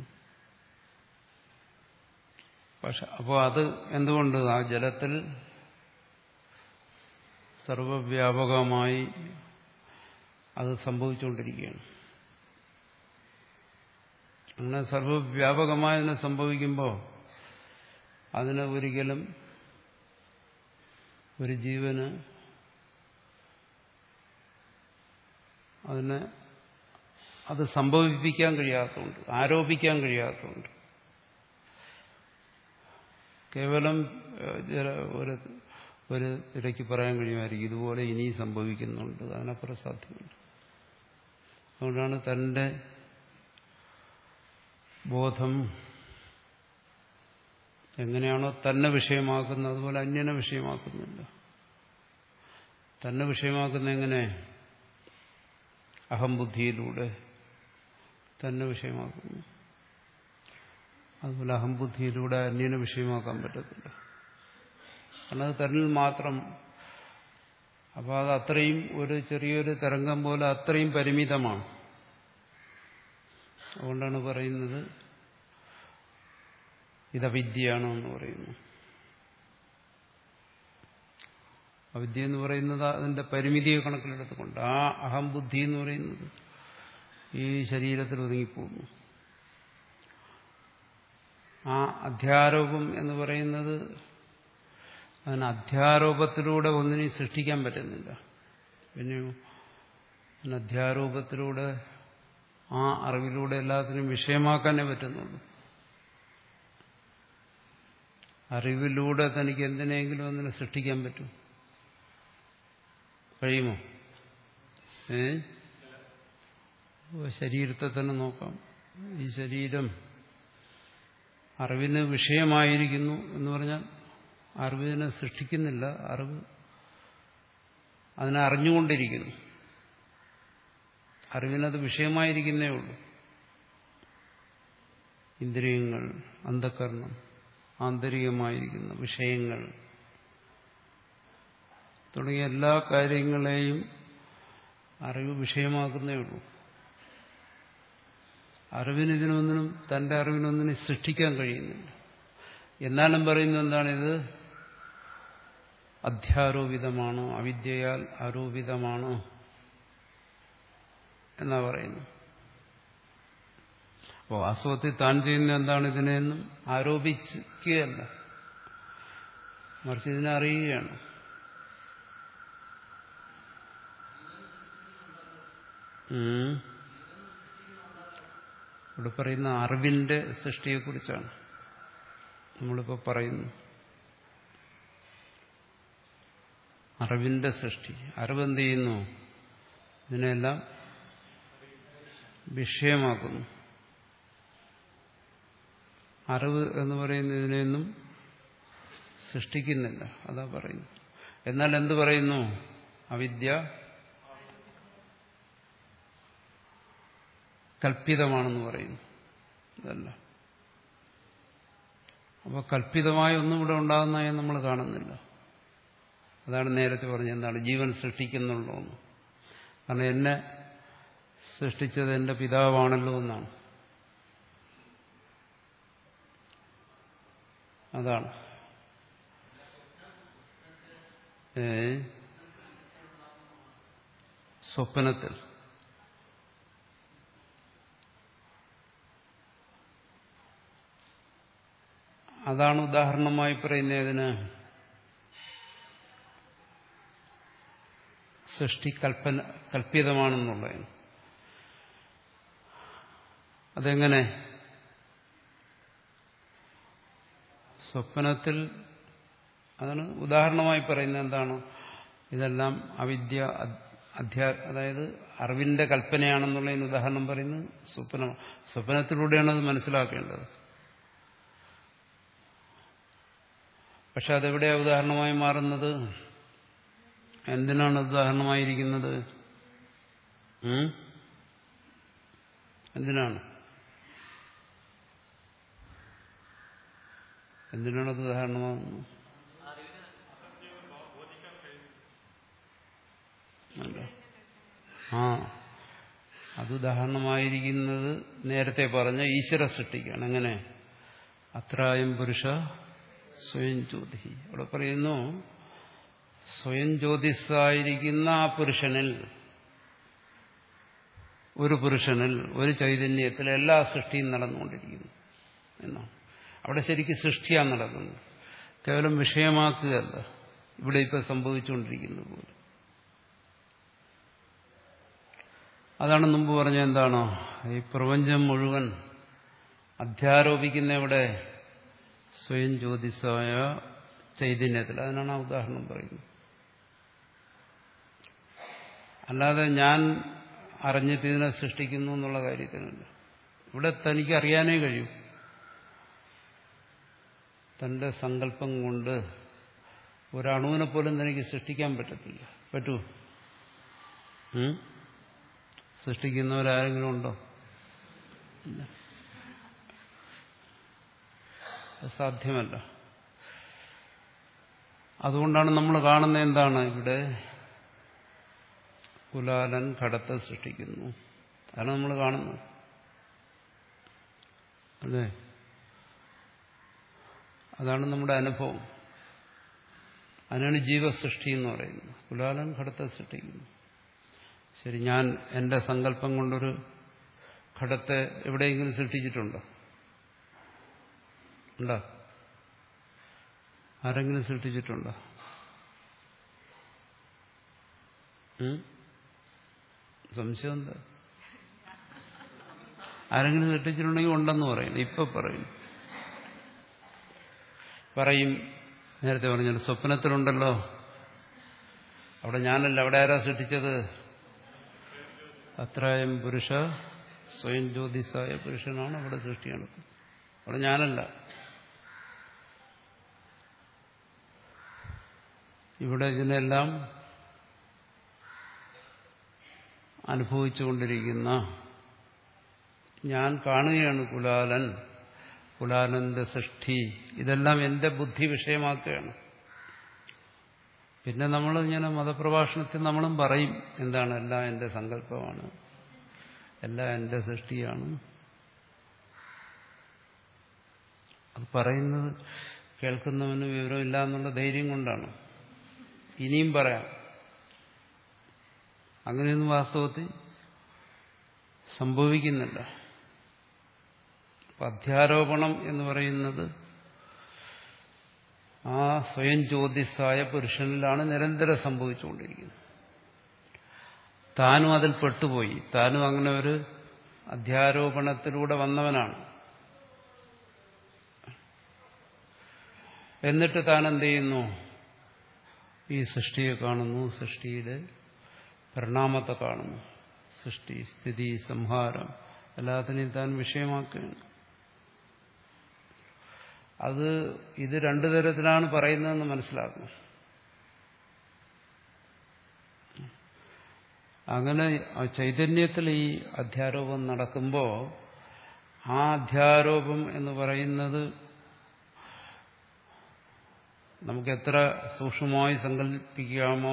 പക്ഷെ അപ്പോൾ അത് എന്തുകൊണ്ട് ആ ജലത്തിൽ സർവവ്യാപകമായി അത് സംഭവിച്ചുകൊണ്ടിരിക്കുകയാണ്. അങ്ങനെ സർവവ്യാപകമായി അതിനെ സംഭവിക്കുമ്പോൾ അതിന് ഒരിക്കലും ഒരു ജീവന് അതിനെ അത് സംഭവിപ്പിക്കാൻ കഴിയാത്തതുകൊണ്ട്, ആരോപിക്കാൻ കഴിയാത്തതുകൊണ്ട്, കേവലം ഒരു ഒരു തിരക്ക് പറയാൻ കഴിയുമായിരിക്കും ഇതുപോലെ ഇനി സംഭവിക്കുന്നുണ്ട്, അതിനപ്പുറം സാധ്യമല്ല. അതുകൊണ്ടാണ് തന്റെ ബോധം എങ്ങനെയാണോ തന്നെ വിഷയമാക്കുന്നത് അതുപോലെ അന്യനെ വിഷയമാക്കുന്നില്ല. തന്നെ വിഷയമാക്കുന്ന എങ്ങനെ? അഹംബുദ്ധിയിലൂടെ തന്നെ വിഷയമാക്കുന്നു. അതുപോലെ അഹംബുദ്ധിയിലൂടെ അന്യനെ വിഷയമാക്കാൻ പറ്റത്തില്ല. കാരണം അത് തന്നിൽ മാത്രം. അപ്പോൾ അത് അത്രയും ഒരു ചെറിയൊരു തരംഗം പോലെ അത്രയും പരിമിതമാണ്. അതുകൊണ്ടാണ് പറയുന്നത് ഇതവിദ്യയാണോ എന്ന് പറയുന്നു. അവിദ്യ എന്ന് പറയുന്നത് അതിന്റെ പരിമിതിയെ കണക്കിലെടുത്തുകൊണ്ട് ആ അഹംബുദ്ധി എന്ന് പറയുന്നത് ഈ ശരീരത്തിൽ ഒതുങ്ങിപ്പോകുന്നു. ആ അധ്യാരോപം എന്ന് പറയുന്നത് അതിന് അധ്യാരോപത്തിലൂടെ ഒന്നിനെയും സൃഷ്ടിക്കാൻ പറ്റുന്നില്ല. പിന്നെ അധ്യാരോപത്തിലൂടെ ആ അറിവിലൂടെ എല്ലാത്തിനും വിഷയമാക്കാനേ പറ്റുന്നുള്ളൂ. അറിവിലൂടെ തനിക്ക് എന്തിനെങ്കിലും ഒന്നിനെ സൃഷ്ടിക്കാൻ പറ്റും? കഴിയുമോ? ഏ ശരീരത്തെ തന്നെ നോക്കാം. ഈ ശരീരം അറിവിന് വിഷയമായിരിക്കുന്നു എന്ന് പറഞ്ഞാൽ അറിവിനെ സൃഷ്ടിക്കുന്നില്ല. അറിവ് അതിനെ അറിഞ്ഞുകൊണ്ടിരിക്കുന്നു. അറിവിനത് വിഷയമായിരിക്കുന്നേ ഉള്ളൂ. ഇന്ദ്രിയങ്ങൾ, അന്ധകരണം, ആന്തരികമായിരിക്കുന്ന വിഷയങ്ങൾ തുടങ്ങിയ എല്ലാ കാര്യങ്ങളെയും അറിവ് വിഷയമാക്കുന്നേ ഉള്ളൂ. അറിവിനിതിനൊന്നിനും തന്റെ അറിവിനൊന്നിനും സൃഷ്ടിക്കാൻ കഴിയുന്നില്ല. എന്നാലും പറയുന്നത് എന്താണിത്? അധ്യാരോപിതമാണ്, അവിദ്യയാൽ ആരോപിതമാണ് എന്നാ പറയുന്നു. അപ്പോൾ വാസ്തവത്തിൽ താൻ ചെയ്യുന്ന എന്താണ്? ഇതിനെയൊന്നും ആരോപിക്കുകയല്ല, മറിച്ച് ഇതിനെ അറിയുകയാണ്. ഇവിടെ പറയുന്ന അറിവിന്റെ സൃഷ്ടിയെക്കുറിച്ചാണ് നമ്മളിപ്പോൾ പറയുന്നു. അറിവിന്റെ സൃഷ്ടി. അറിവെന്ത് ചെയ്യുന്നു? ഇതിനെല്ലാം വിഷയമാക്കുന്നു. അറിവ് എന്ന് പറയുന്നതിനെയൊന്നും സൃഷ്ടിക്കുന്നില്ല, അതാ പറയുന്നു. എന്നാൽ എന്ത് പറയുന്നു? അവിദ്യ കൽപ്പിതമാണെന്ന് പറയുന്നു. ഇതല്ല. അപ്പോൾ കൽപ്പിതമായ ഒന്നും ഇവിടെ ഉണ്ടാകുന്നതായി നമ്മൾ കാണുന്നില്ല. അതാണ് നേരത്തെ പറഞ്ഞത്, എന്താണ് ജീവൻ സൃഷ്ടിക്കുന്നുള്ളൂ എന്ന്. കാരണം എന്നെ സൃഷ്ടിച്ചത് എന്റെ പിതാവാണല്ലോ എന്നാണ്. അതാണ് ഏ സ്വപ്നത്തിൽ അതാണ് ഉദാഹരണമായി പറയുന്നതിന് സൃഷ്ടി കൽപ്പന കൽപ്പിതമാണെന്നുള്ളതിന്. അതെങ്ങനെ? സ്വപ്നത്തിൽ അതാണ് ഉദാഹരണമായി പറയുന്നത്. എന്താണ്? ഇതെല്ലാം അവിദ്യ അധ്യാ അതായത് അറിവിന്റെ കൽപ്പനയാണെന്നുള്ളതിന് ഉദാഹരണം പറയുന്നത് സ്വപ്നം. സ്വപ്നത്തിലൂടെയാണ് അത് മനസ്സിലാക്കേണ്ടത്. പക്ഷെ അതെവിടെയാണ് ഉദാഹരണമായി മാറുന്നത്? എന്തിനാണ് ഉദാഹരണമായിരിക്കുന്നത്? എന്തിനാണ് എന്തിനാണത് ഉദാഹരണമാകുന്നത്? ആ അത് ഉദാഹരണമായിരിക്കുന്നത് നേരത്തെ പറഞ്ഞ ഈശ്വര സൃഷ്ടിക്കാണ്. എങ്ങനെ? അത്രായം പുരുഷ സ്വയം ജ്യോതി. അവിടെ പറയുന്നു, സ്വയം ജ്യോതിസായിരിക്കുന്ന ആ പുരുഷനിൽ, ഒരു പുരുഷനിൽ, ഒരു ചൈതന്യത്തിൽ എല്ലാ സൃഷ്ടിയും നടന്നുകൊണ്ടിരിക്കുന്നു എന്നാണ്. അവിടെ ശരിക്കും സൃഷ്ടിയാണ് നടക്കുന്നത്, കേവലം വിഷയമാക്കുകയല്ല ഇവിടെ ഇപ്പം സംഭവിച്ചുകൊണ്ടിരിക്കുന്നത് പോലെ. അതാണ് മുമ്പ് പറഞ്ഞ എന്താണോ ഈ പ്രപഞ്ചം മുഴുവൻ അധ്യാരോപിക്കുന്ന ഇവിടെ സ്വയം ജ്യോതിസായ ചൈതന്യത്തിൽ. അതിനാണ് ആ ഉദാഹരണം പറയുന്നത്. അല്ലാതെ ഞാൻ അറിഞ്ഞിട്ട് ഇതിനെ സൃഷ്ടിക്കുന്നു എന്നുള്ള കാര്യത്തിനല്ല. ഇവിടെ തനിക്ക് അറിയാനേ കഴിയൂ. തന്റെ സങ്കല്പം കൊണ്ട് ഒരണുവിനെ പോലും തനിക്ക് സൃഷ്ടിക്കാൻ പറ്റത്തില്ല. പറ്റൂ? സൃഷ്ടിക്കുന്നവരാരെങ്കിലും ഉണ്ടോ? ഇല്ല, സാധ്യമല്ല. അതുകൊണ്ടാണ് നമ്മൾ കാണുന്നത് എന്താണ്? ഇവിടെ കുലാലൻ ഘടത്തെ സൃഷ്ടിക്കുന്നു, അതാണ് നമ്മൾ കാണുന്നത്. അല്ലേ? അതാണ് നമ്മുടെ അനുഭവം. അതിനാണ് ജീവസൃഷ്ടി എന്ന് പറയുന്നത്. കുലാലൻ ഘടത്തെ സൃഷ്ടിക്കുന്നു. ശരി, ഞാൻ എന്റെ സങ്കല്പം കൊണ്ടൊരു ഘടത്തെ എവിടെയെങ്കിലും സൃഷ്ടിച്ചിട്ടുണ്ടോ? ഉണ്ടോ? ആരെങ്കിലും സൃഷ്ടിച്ചിട്ടുണ്ടോ? സംശയം എന്താ? ആരെങ്കിലും സൃഷ്ടിച്ചിട്ടുണ്ടെങ്കിൽ ഉണ്ടെന്ന് പറയുന്നു. ഇപ്പൊ പറയുന്നു പറയും നേരത്തെ പറഞ്ഞു സ്വപ്നത്തിലുണ്ടല്ലോ, അവിടെ ഞാനല്ല, അവിടെ ആരാ സൃഷ്ടിച്ചത്? അത്രായം പുരുഷ സ്വയം ജ്യോതിസായ പുരുഷനാണ് അവിടെ സൃഷ്ടി നടക്കുന്നത്. അവിടെ ഞാനല്ല. ഇവിടെ ഇതിനെല്ലാം അനുഭവിച്ചുകൊണ്ടിരിക്കുന്ന ഞാൻ കാണുകയാണ്. കുലാലൻ, കുലാലന്റെ സൃഷ്ടി, ഇതെല്ലാം എന്റെ ബുദ്ധി വിഷയമാക്കുകയാണ്. പിന്നെ നമ്മൾ ഇങ്ങനെ മതപ്രഭാഷണത്തിൽ നമ്മളും പറയും എന്താണ്, എല്ലാം എന്റെ സങ്കല്പമാണ്, എല്ലാം എന്റെ സൃഷ്ടിയാണ്. അത് പറയുന്നത് കേൾക്കുന്നവന് വിവരമില്ല എന്നുള്ള ധൈര്യം കൊണ്ടാണ്. ഇനിയും പറയാം. അങ്ങനെയൊന്നും വാസ്തവത്തിൽ സംഭവിക്കുന്നില്ല. അധ്യാരോപണം എന്ന് പറയുന്നത് ആ സ്വയം ജ്യോതിസായ പുരുഷനിലാണ് നിരന്തരം സംഭവിച്ചുകൊണ്ടിരിക്കുന്നത്. താനും അതിൽ പെട്ടുപോയി. താനും അങ്ങനെ ഒരു അധ്യാരോപണത്തിലൂടെ വന്നവനാണ്. എന്നിട്ട് താൻ എന്ത് ചെയ്യുന്നു? ഈ സൃഷ്ടിയെ കാണുന്നു, സൃഷ്ടിയുടെ പരിണാമത്തെ കാണുന്നു, സൃഷ്ടി സ്ഥിതി സംഹാരം എല്ലാത്തിനെയും താൻ വിഷയമാക്കുകയാണ്. അത് ഇത് രണ്ടു തരത്തിലാണ് പറയുന്നതെന്ന് മനസ്സിലാക്കണം. അങ്ങനെ ചൈതന്യത്തിൽ ഈ അധ്യാരോപം നടക്കുമ്പോൾ ആ അധ്യാരോപം എന്ന് പറയുന്നത് നമുക്ക് എത്ര സൂക്ഷ്മമായി സങ്കല്പിക്കാമോ,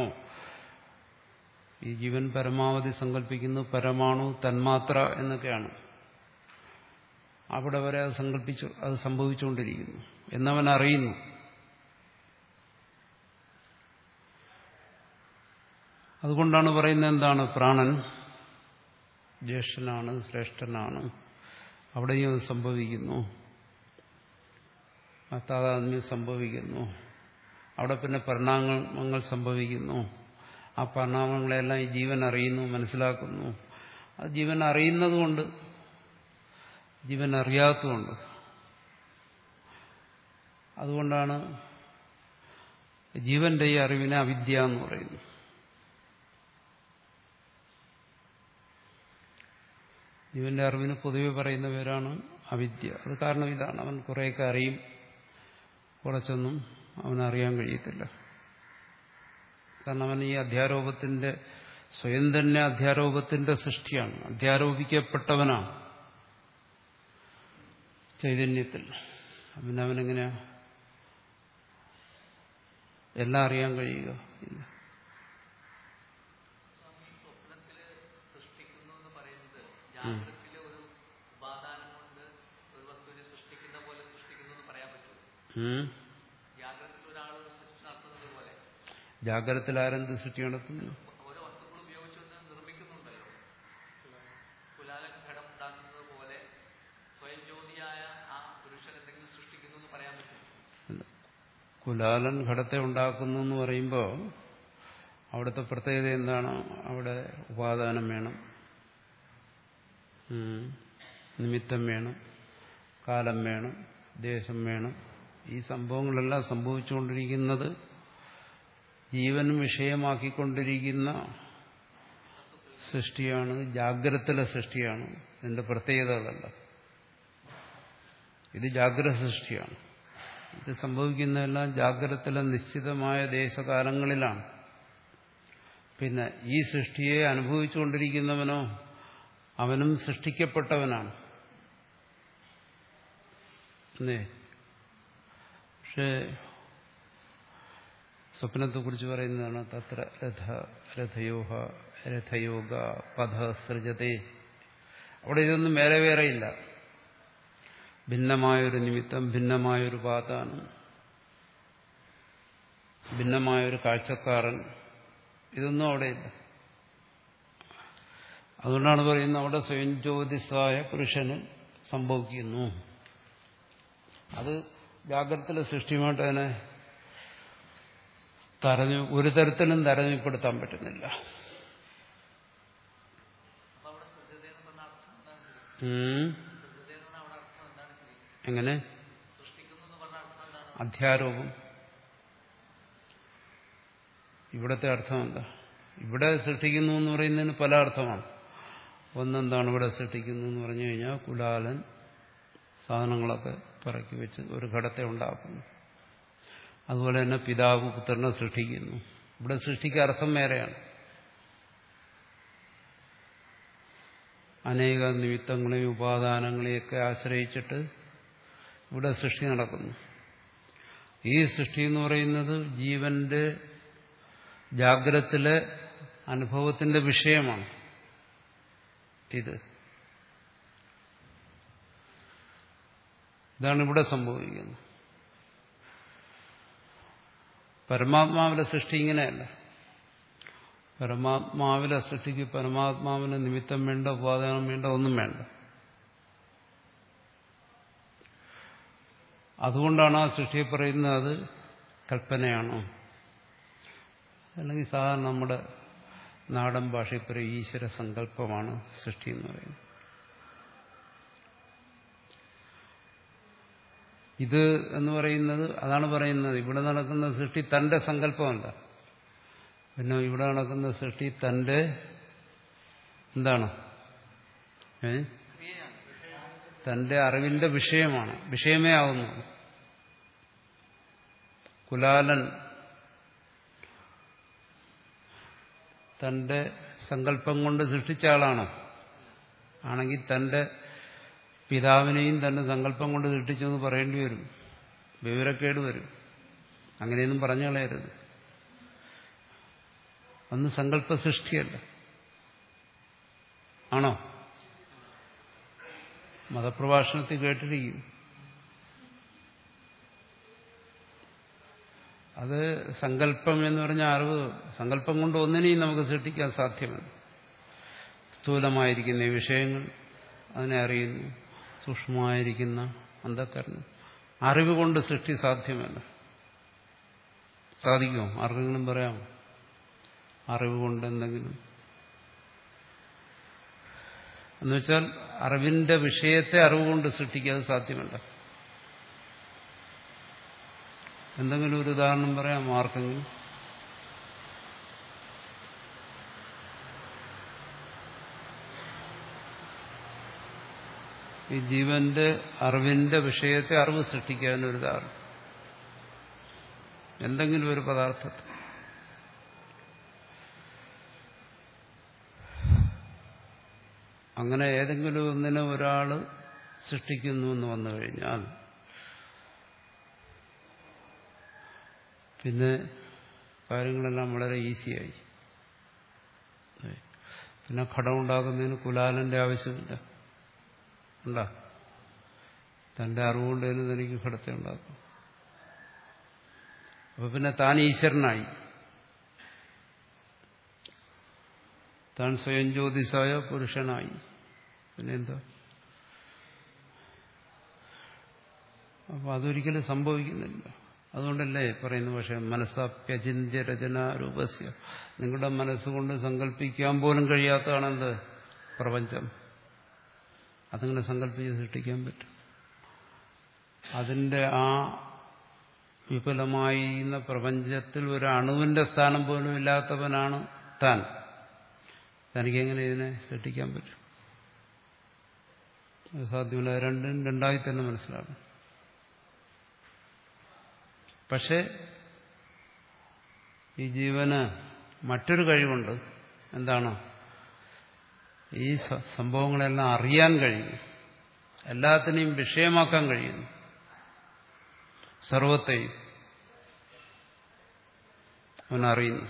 ഈ ജീവൻ പരമാവധി സങ്കല്പിക്കുന്നു പരമാണു തന്മാത്ര എന്നൊക്കെയാണ്, അവിടെ വരെ അത് സങ്കല്പിച്ചു അത് സംഭവിച്ചുകൊണ്ടിരിക്കുന്നു എന്നവൻ അറിയുന്നു. അതുകൊണ്ടാണ് പറയുന്നത് എന്താണ്, പ്രാണൻ ജ്യേഷ്ഠനാണ് ശ്രേഷ്ഠനാണ്, അവിടെയും അത് സംഭവിക്കുന്നു, ആ താതാത്മ്യം സംഭവിക്കുന്നു, അവിടെ പിന്നെ പരിണാമങ്ങൾ സംഭവിക്കുന്നു. ആ പരിണാമങ്ങളെല്ലാം ഈ ജീവൻ അറിയുന്നു, മനസ്സിലാക്കുന്നു. അത് ജീവൻ അറിയുന്നതുകൊണ്ട്, ജീവൻ അറിയാത്തതുകൊണ്ട്. അതുകൊണ്ടാണ് ജീവന്റെ ഈ അറിവിനെ അവിദ്യ എന്ന് പറയുന്നു. ജീവന്റെ അറിവിന് പൊതുവെ പറയുന്ന പേരാണ് അവിദ്യ. അത് കാരണം ഇതാണ്, അവൻ കുറേയൊക്കെ അറിയും, കുറച്ചൊന്നും അവനറിയാൻ കഴിയത്തില്ല. കാരണം അവൻ ഈ അധ്യാരോപത്തിന്റെ സ്വയം തന്നെ അധ്യാരോപത്തിന്റെ സൃഷ്ടിയാണ്, അധ്യാരോപിക്കപ്പെട്ടവനാണ് ചൈതന്യത്തിൽ. പിന്നെ അവനെങ്ങനെയാ എല്ലാം അറിയാൻ കഴിയുക? ഇല്ല. ജാഗ്രതത്തിൽ ആരെന്ത് സൃഷ്ടി നടത്തുന്നു? കുലാലൻ ഘടത്തെ ഉണ്ടാക്കുന്നു എന്ന് പറയുമ്പോൾ അവിടുത്തെ പ്രത്യേകത എന്താണ്? അവിടെ ഉപാദാനം വേണം, നിമിത്തം വേണം, കാലം വേണം, ദേശം വേണം. ഈ സംഭവങ്ങളെല്ലാം സംഭവിച്ചുകൊണ്ടിരിക്കുന്നത് ജീവനും വിഷയമാക്കിക്കൊണ്ടിരിക്കുന്ന സൃഷ്ടിയാണ്, ജാഗ്രതത്തിലെ സൃഷ്ടിയാണ്. ഇതിന്റെ പ്രത്യേകതകളല്ല. ഇത് ജാഗ്രത സൃഷ്ടിയാണ്. ഇത് സംഭവിക്കുന്നതെല്ലാം ജാഗ്രതത്തിലെ നിശ്ചിതമായ ദേശകാലങ്ങളിലാണ്. പിന്നെ ഈ സൃഷ്ടിയെ അനുഭവിച്ചുകൊണ്ടിരിക്കുന്നവനോ അവനും സൃഷ്ടിക്കപ്പെട്ടവനാണ്. പക്ഷേ സ്വപ്നത്തെക്കുറിച്ച് പറയുന്നതാണ് തത്ര രഥ രഥയോഹ രഥയോഗ പഥ സൃജതേ. അവിടെ ഇതൊന്നും വേറെ വേറെയില്ല. ഭിന്നമായൊരു നിമിത്തം, ഭിന്നമായൊരു പാതാനം, ഭിന്നമായൊരു കാഴ്ചക്കാരൻ, ഇതൊന്നും അവിടെയില്ല. അതുകൊണ്ടാണ് പറയുന്നത് അവിടെ സ്വയം ജ്യോതിസായ പുരുഷന് സംഭവിക്കുന്നു. അത് ജാഗ്രതത്തിലെ സൃഷ്ടിയുമായിട്ട് അതിനെ തരഞ്ഞു ഒരു തരത്തിലും തരഞ്ഞപ്പെടുത്താൻ പറ്റുന്നില്ല. എങ്ങനെ? അധ്യാരോപം. ഇവിടത്തെ അർത്ഥം എന്താ? ഇവിടെ സൃഷ്ടിക്കുന്നു എന്ന് പറയുന്നതിന് പല അർത്ഥമാണ്. ഒന്നെന്താണ് ഇവിടെ സൃഷ്ടിക്കുന്നു എന്ന് പറഞ്ഞു കഴിഞ്ഞാൽ കുലാലൻ സാധനങ്ങളൊക്കെ പറക്കി വെച്ച് ഒരു ഘടത്തെ ഉണ്ടാക്കുന്നു. അതുപോലെ തന്നെ പിതാവ് പുത്രനെ സൃഷ്ടിക്കുന്നു. ഇവിടെ സൃഷ്ടിക്ക് അർത്ഥം വേറെയാണ്. അനേക നിമിത്തങ്ങളെയും ഉപാദാനങ്ങളെയൊക്കെ ആശ്രയിച്ചിട്ട് ഇവിടെ സൃഷ്ടി നടക്കുന്നു. ഈ സൃഷ്ടി എന്ന് പറയുന്നത് ജീവന്റെ ജാഗ്രതത്തിലെ അനുഭവത്തിന്റെ വിഷയമാണ്. ഇത് ഇതാണ് ഇവിടെ സംഭവിക്കുന്നത്. പരമാത്മാവിലെ സൃഷ്ടി ഇങ്ങനെയല്ല. പരമാത്മാവിലെ സൃഷ്ടിക്ക് പരമാത്മാവിന് നിമിത്തം വേണ്ട, ഉപാദാനം വേണ്ട, ഒന്നും വേണ്ട. അതുകൊണ്ടാണ് ആ സൃഷ്ടിയെ പറയുന്നത് അത് കൽപ്പനയാണോ, അല്ലെങ്കിൽ സാധാരണ നമ്മുടെ നാടൻ ഭാഷയിൽ പറയും ഈശ്വര സങ്കല്പമാണ് സൃഷ്ടി എന്ന് പറയുന്നത്. ഇത് എന്ന് പറയുന്നത് അതാണ് പറയുന്നത്, ഇവിടെ നടക്കുന്ന സൃഷ്ടി തന്റെ സങ്കല്പമല്ല. പിന്നെ ഇവിടെ നടക്കുന്ന സൃഷ്ടി തന്റെ എന്താണ്? ഏ തന്റെ അറിവിന്റെ വിഷയമാണ്, വിഷയമേ ആവുന്നു. കുലാലൻ തന്റെ സങ്കല്പം കൊണ്ട് സൃഷ്ടിച്ച ആളാണ്. ആണെങ്കിൽ തന്റെ പിതാവിനെയും തന്റെ സങ്കല്പം കൊണ്ട് സൃഷ്ടിച്ചെന്ന് പറയേണ്ടി വരും, വിവരക്കേട് വരും. അങ്ങനെയൊന്നും പറഞ്ഞു കളയരുത്. അന്ന് സങ്കല്പ സൃഷ്ടിയല്ല. ആണോ? മതപ്രഭാഷണത്തിൽ കേട്ടിരിക്കും. അത് സങ്കല്പം എന്ന് പറഞ്ഞ അറിവ്, സങ്കല്പം കൊണ്ട് ഒന്നിനെയും നമുക്ക് സൃഷ്ടിക്കാൻ സാധ്യമല്ല. സ്ഥൂലമായിരിക്കുന്ന ഈ വിഷയങ്ങൾ അതിനെ അറിയുന്നു, സൂക്ഷ്മമായിരിക്കുന്ന അന്ധകരണം, അറിവ് കൊണ്ട് സൃഷ്ടി സാധ്യമല്ല. സാധിക്കുമോ? ആർക്കെങ്കിലും പറയാമോ അറിവ് കൊണ്ട് എന്തെങ്കിലും? എന്നുവെച്ചാൽ അറിവിന്റെ വിഷയത്തെ അറിവ് കൊണ്ട് സൃഷ്ടിക്കാതെ സാധ്യമല്ല. എന്തെങ്കിലും ഒരു ഉദാഹരണം പറയാമോ ആർക്കെങ്കിലും? ഈ ജീവന്റെ അറിവിന്റെ വിഷയത്തെ അറിവ് സൃഷ്ടിക്കാനൊരു ഉദാഹരണം, എന്തെങ്കിലും ഒരു പദാർത്ഥത്തെ. അങ്ങനെ ഏതെങ്കിലും ഒന്നിനെ ഒരാൾ സൃഷ്ടിക്കുന്നു എന്ന് വന്നു കഴിഞ്ഞാൽ പിന്നെ കാര്യങ്ങളെല്ലാം വളരെ ഈസിയായി. പിന്നെ ഘടം ഉണ്ടാക്കുന്നതിന് കുലാലന്റെ ആവശ്യമില്ല. ഉണ്ടാ തന്റെ അറിവുകൊണ്ട് തന്നെ തനിക്ക് ഘടത്തെ ഉണ്ടാക്കും. അപ്പൊ പിന്നെ താൻ ഈശ്വരനായി, താൻ സ്വയം ജ്യോതിസായ പുരുഷനായി. പിന്നെന്താ? അപ്പൊ അതൊരിക്കലും സംഭവിക്കുന്നില്ല. അതുകൊണ്ടല്ലേ പറയുന്നു, പക്ഷെ മനസ്സാപ്യചിന്യ രചനാരൂപസ്യ, നിങ്ങളുടെ മനസ്സുകൊണ്ട് സങ്കല്പിക്കാൻ പോലും കഴിയാത്തതാണെന്ത്? പ്രപഞ്ചം. അതിങ്ങനെ സങ്കല്പിച്ച് സൃഷ്ടിക്കാൻ പറ്റും. അതിന്റെ ആ വിപുലമായിരുന്ന പ്രപഞ്ചത്തിൽ ഒരു അണുവിന്റെ സ്ഥാനം പോലും ഇല്ലാത്തവനാണ് താൻ. തനിക്കെങ്ങനെ ഇതിനെ സൃഷ്ടിക്കാൻ പറ്റും? അത് സാധ്യമല്ല. രണ്ടും രണ്ടായി തന്നെ മനസ്സിലാകും. പക്ഷെ ഈ ജീവന് മറ്റൊരു കഴിവുണ്ട്. എന്താണ്? ഈ സംഭവങ്ങളെല്ലാം അറിയാൻ കഴിയും, എല്ലാത്തിനെയും വിഷയമാക്കാൻ കഴിയുന്നു, സർവത്തെയും അവനറിയുന്നു.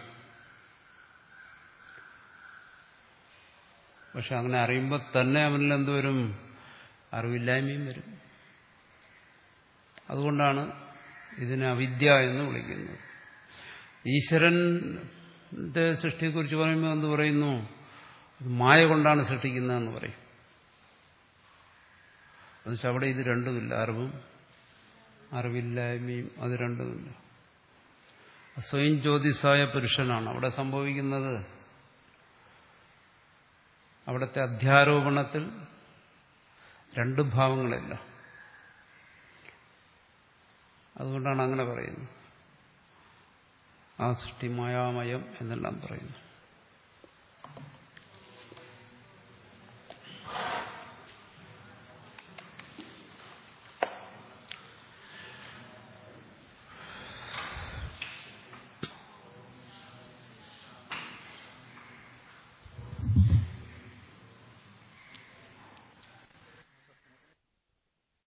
പക്ഷെ അങ്ങനെ അറിയുമ്പോൾ തന്നെ അവനിൽ എന്തുവരും? അറിവില്ലായ്മയും വരും. അതുകൊണ്ടാണ് ഇതിനെ അവിദ്യ എന്ന് വിളിക്കുന്നത്. ഈശ്വരന്റെ സൃഷ്ടിയെക്കുറിച്ച് പറയുമ്പോൾ എന്ത് പറയുന്നു? മായ കൊണ്ടാണ് സൃഷ്ടിക്കുന്നതെന്ന് പറയും. എന്നുവെച്ചാൽ അവിടെ ഇത് രണ്ടുമില്ല, അറിവും അറിവില്ലായ്മയും അത് രണ്ടുമില്ല. സ്വയം ജ്യോതിസായ പുരുഷനാണ് അവിടെ സംഭവിക്കുന്നത്. അവിടുത്തെ അധ്യാരോപണത്തിൽ രണ്ട് ഭാവങ്ങളില്ല. അതുകൊണ്ടാണ് അങ്ങനെ പറയുന്നത്. ആ സൃഷ്ടി മായാമയം എന്നെല്ലാം പറയുന്നു.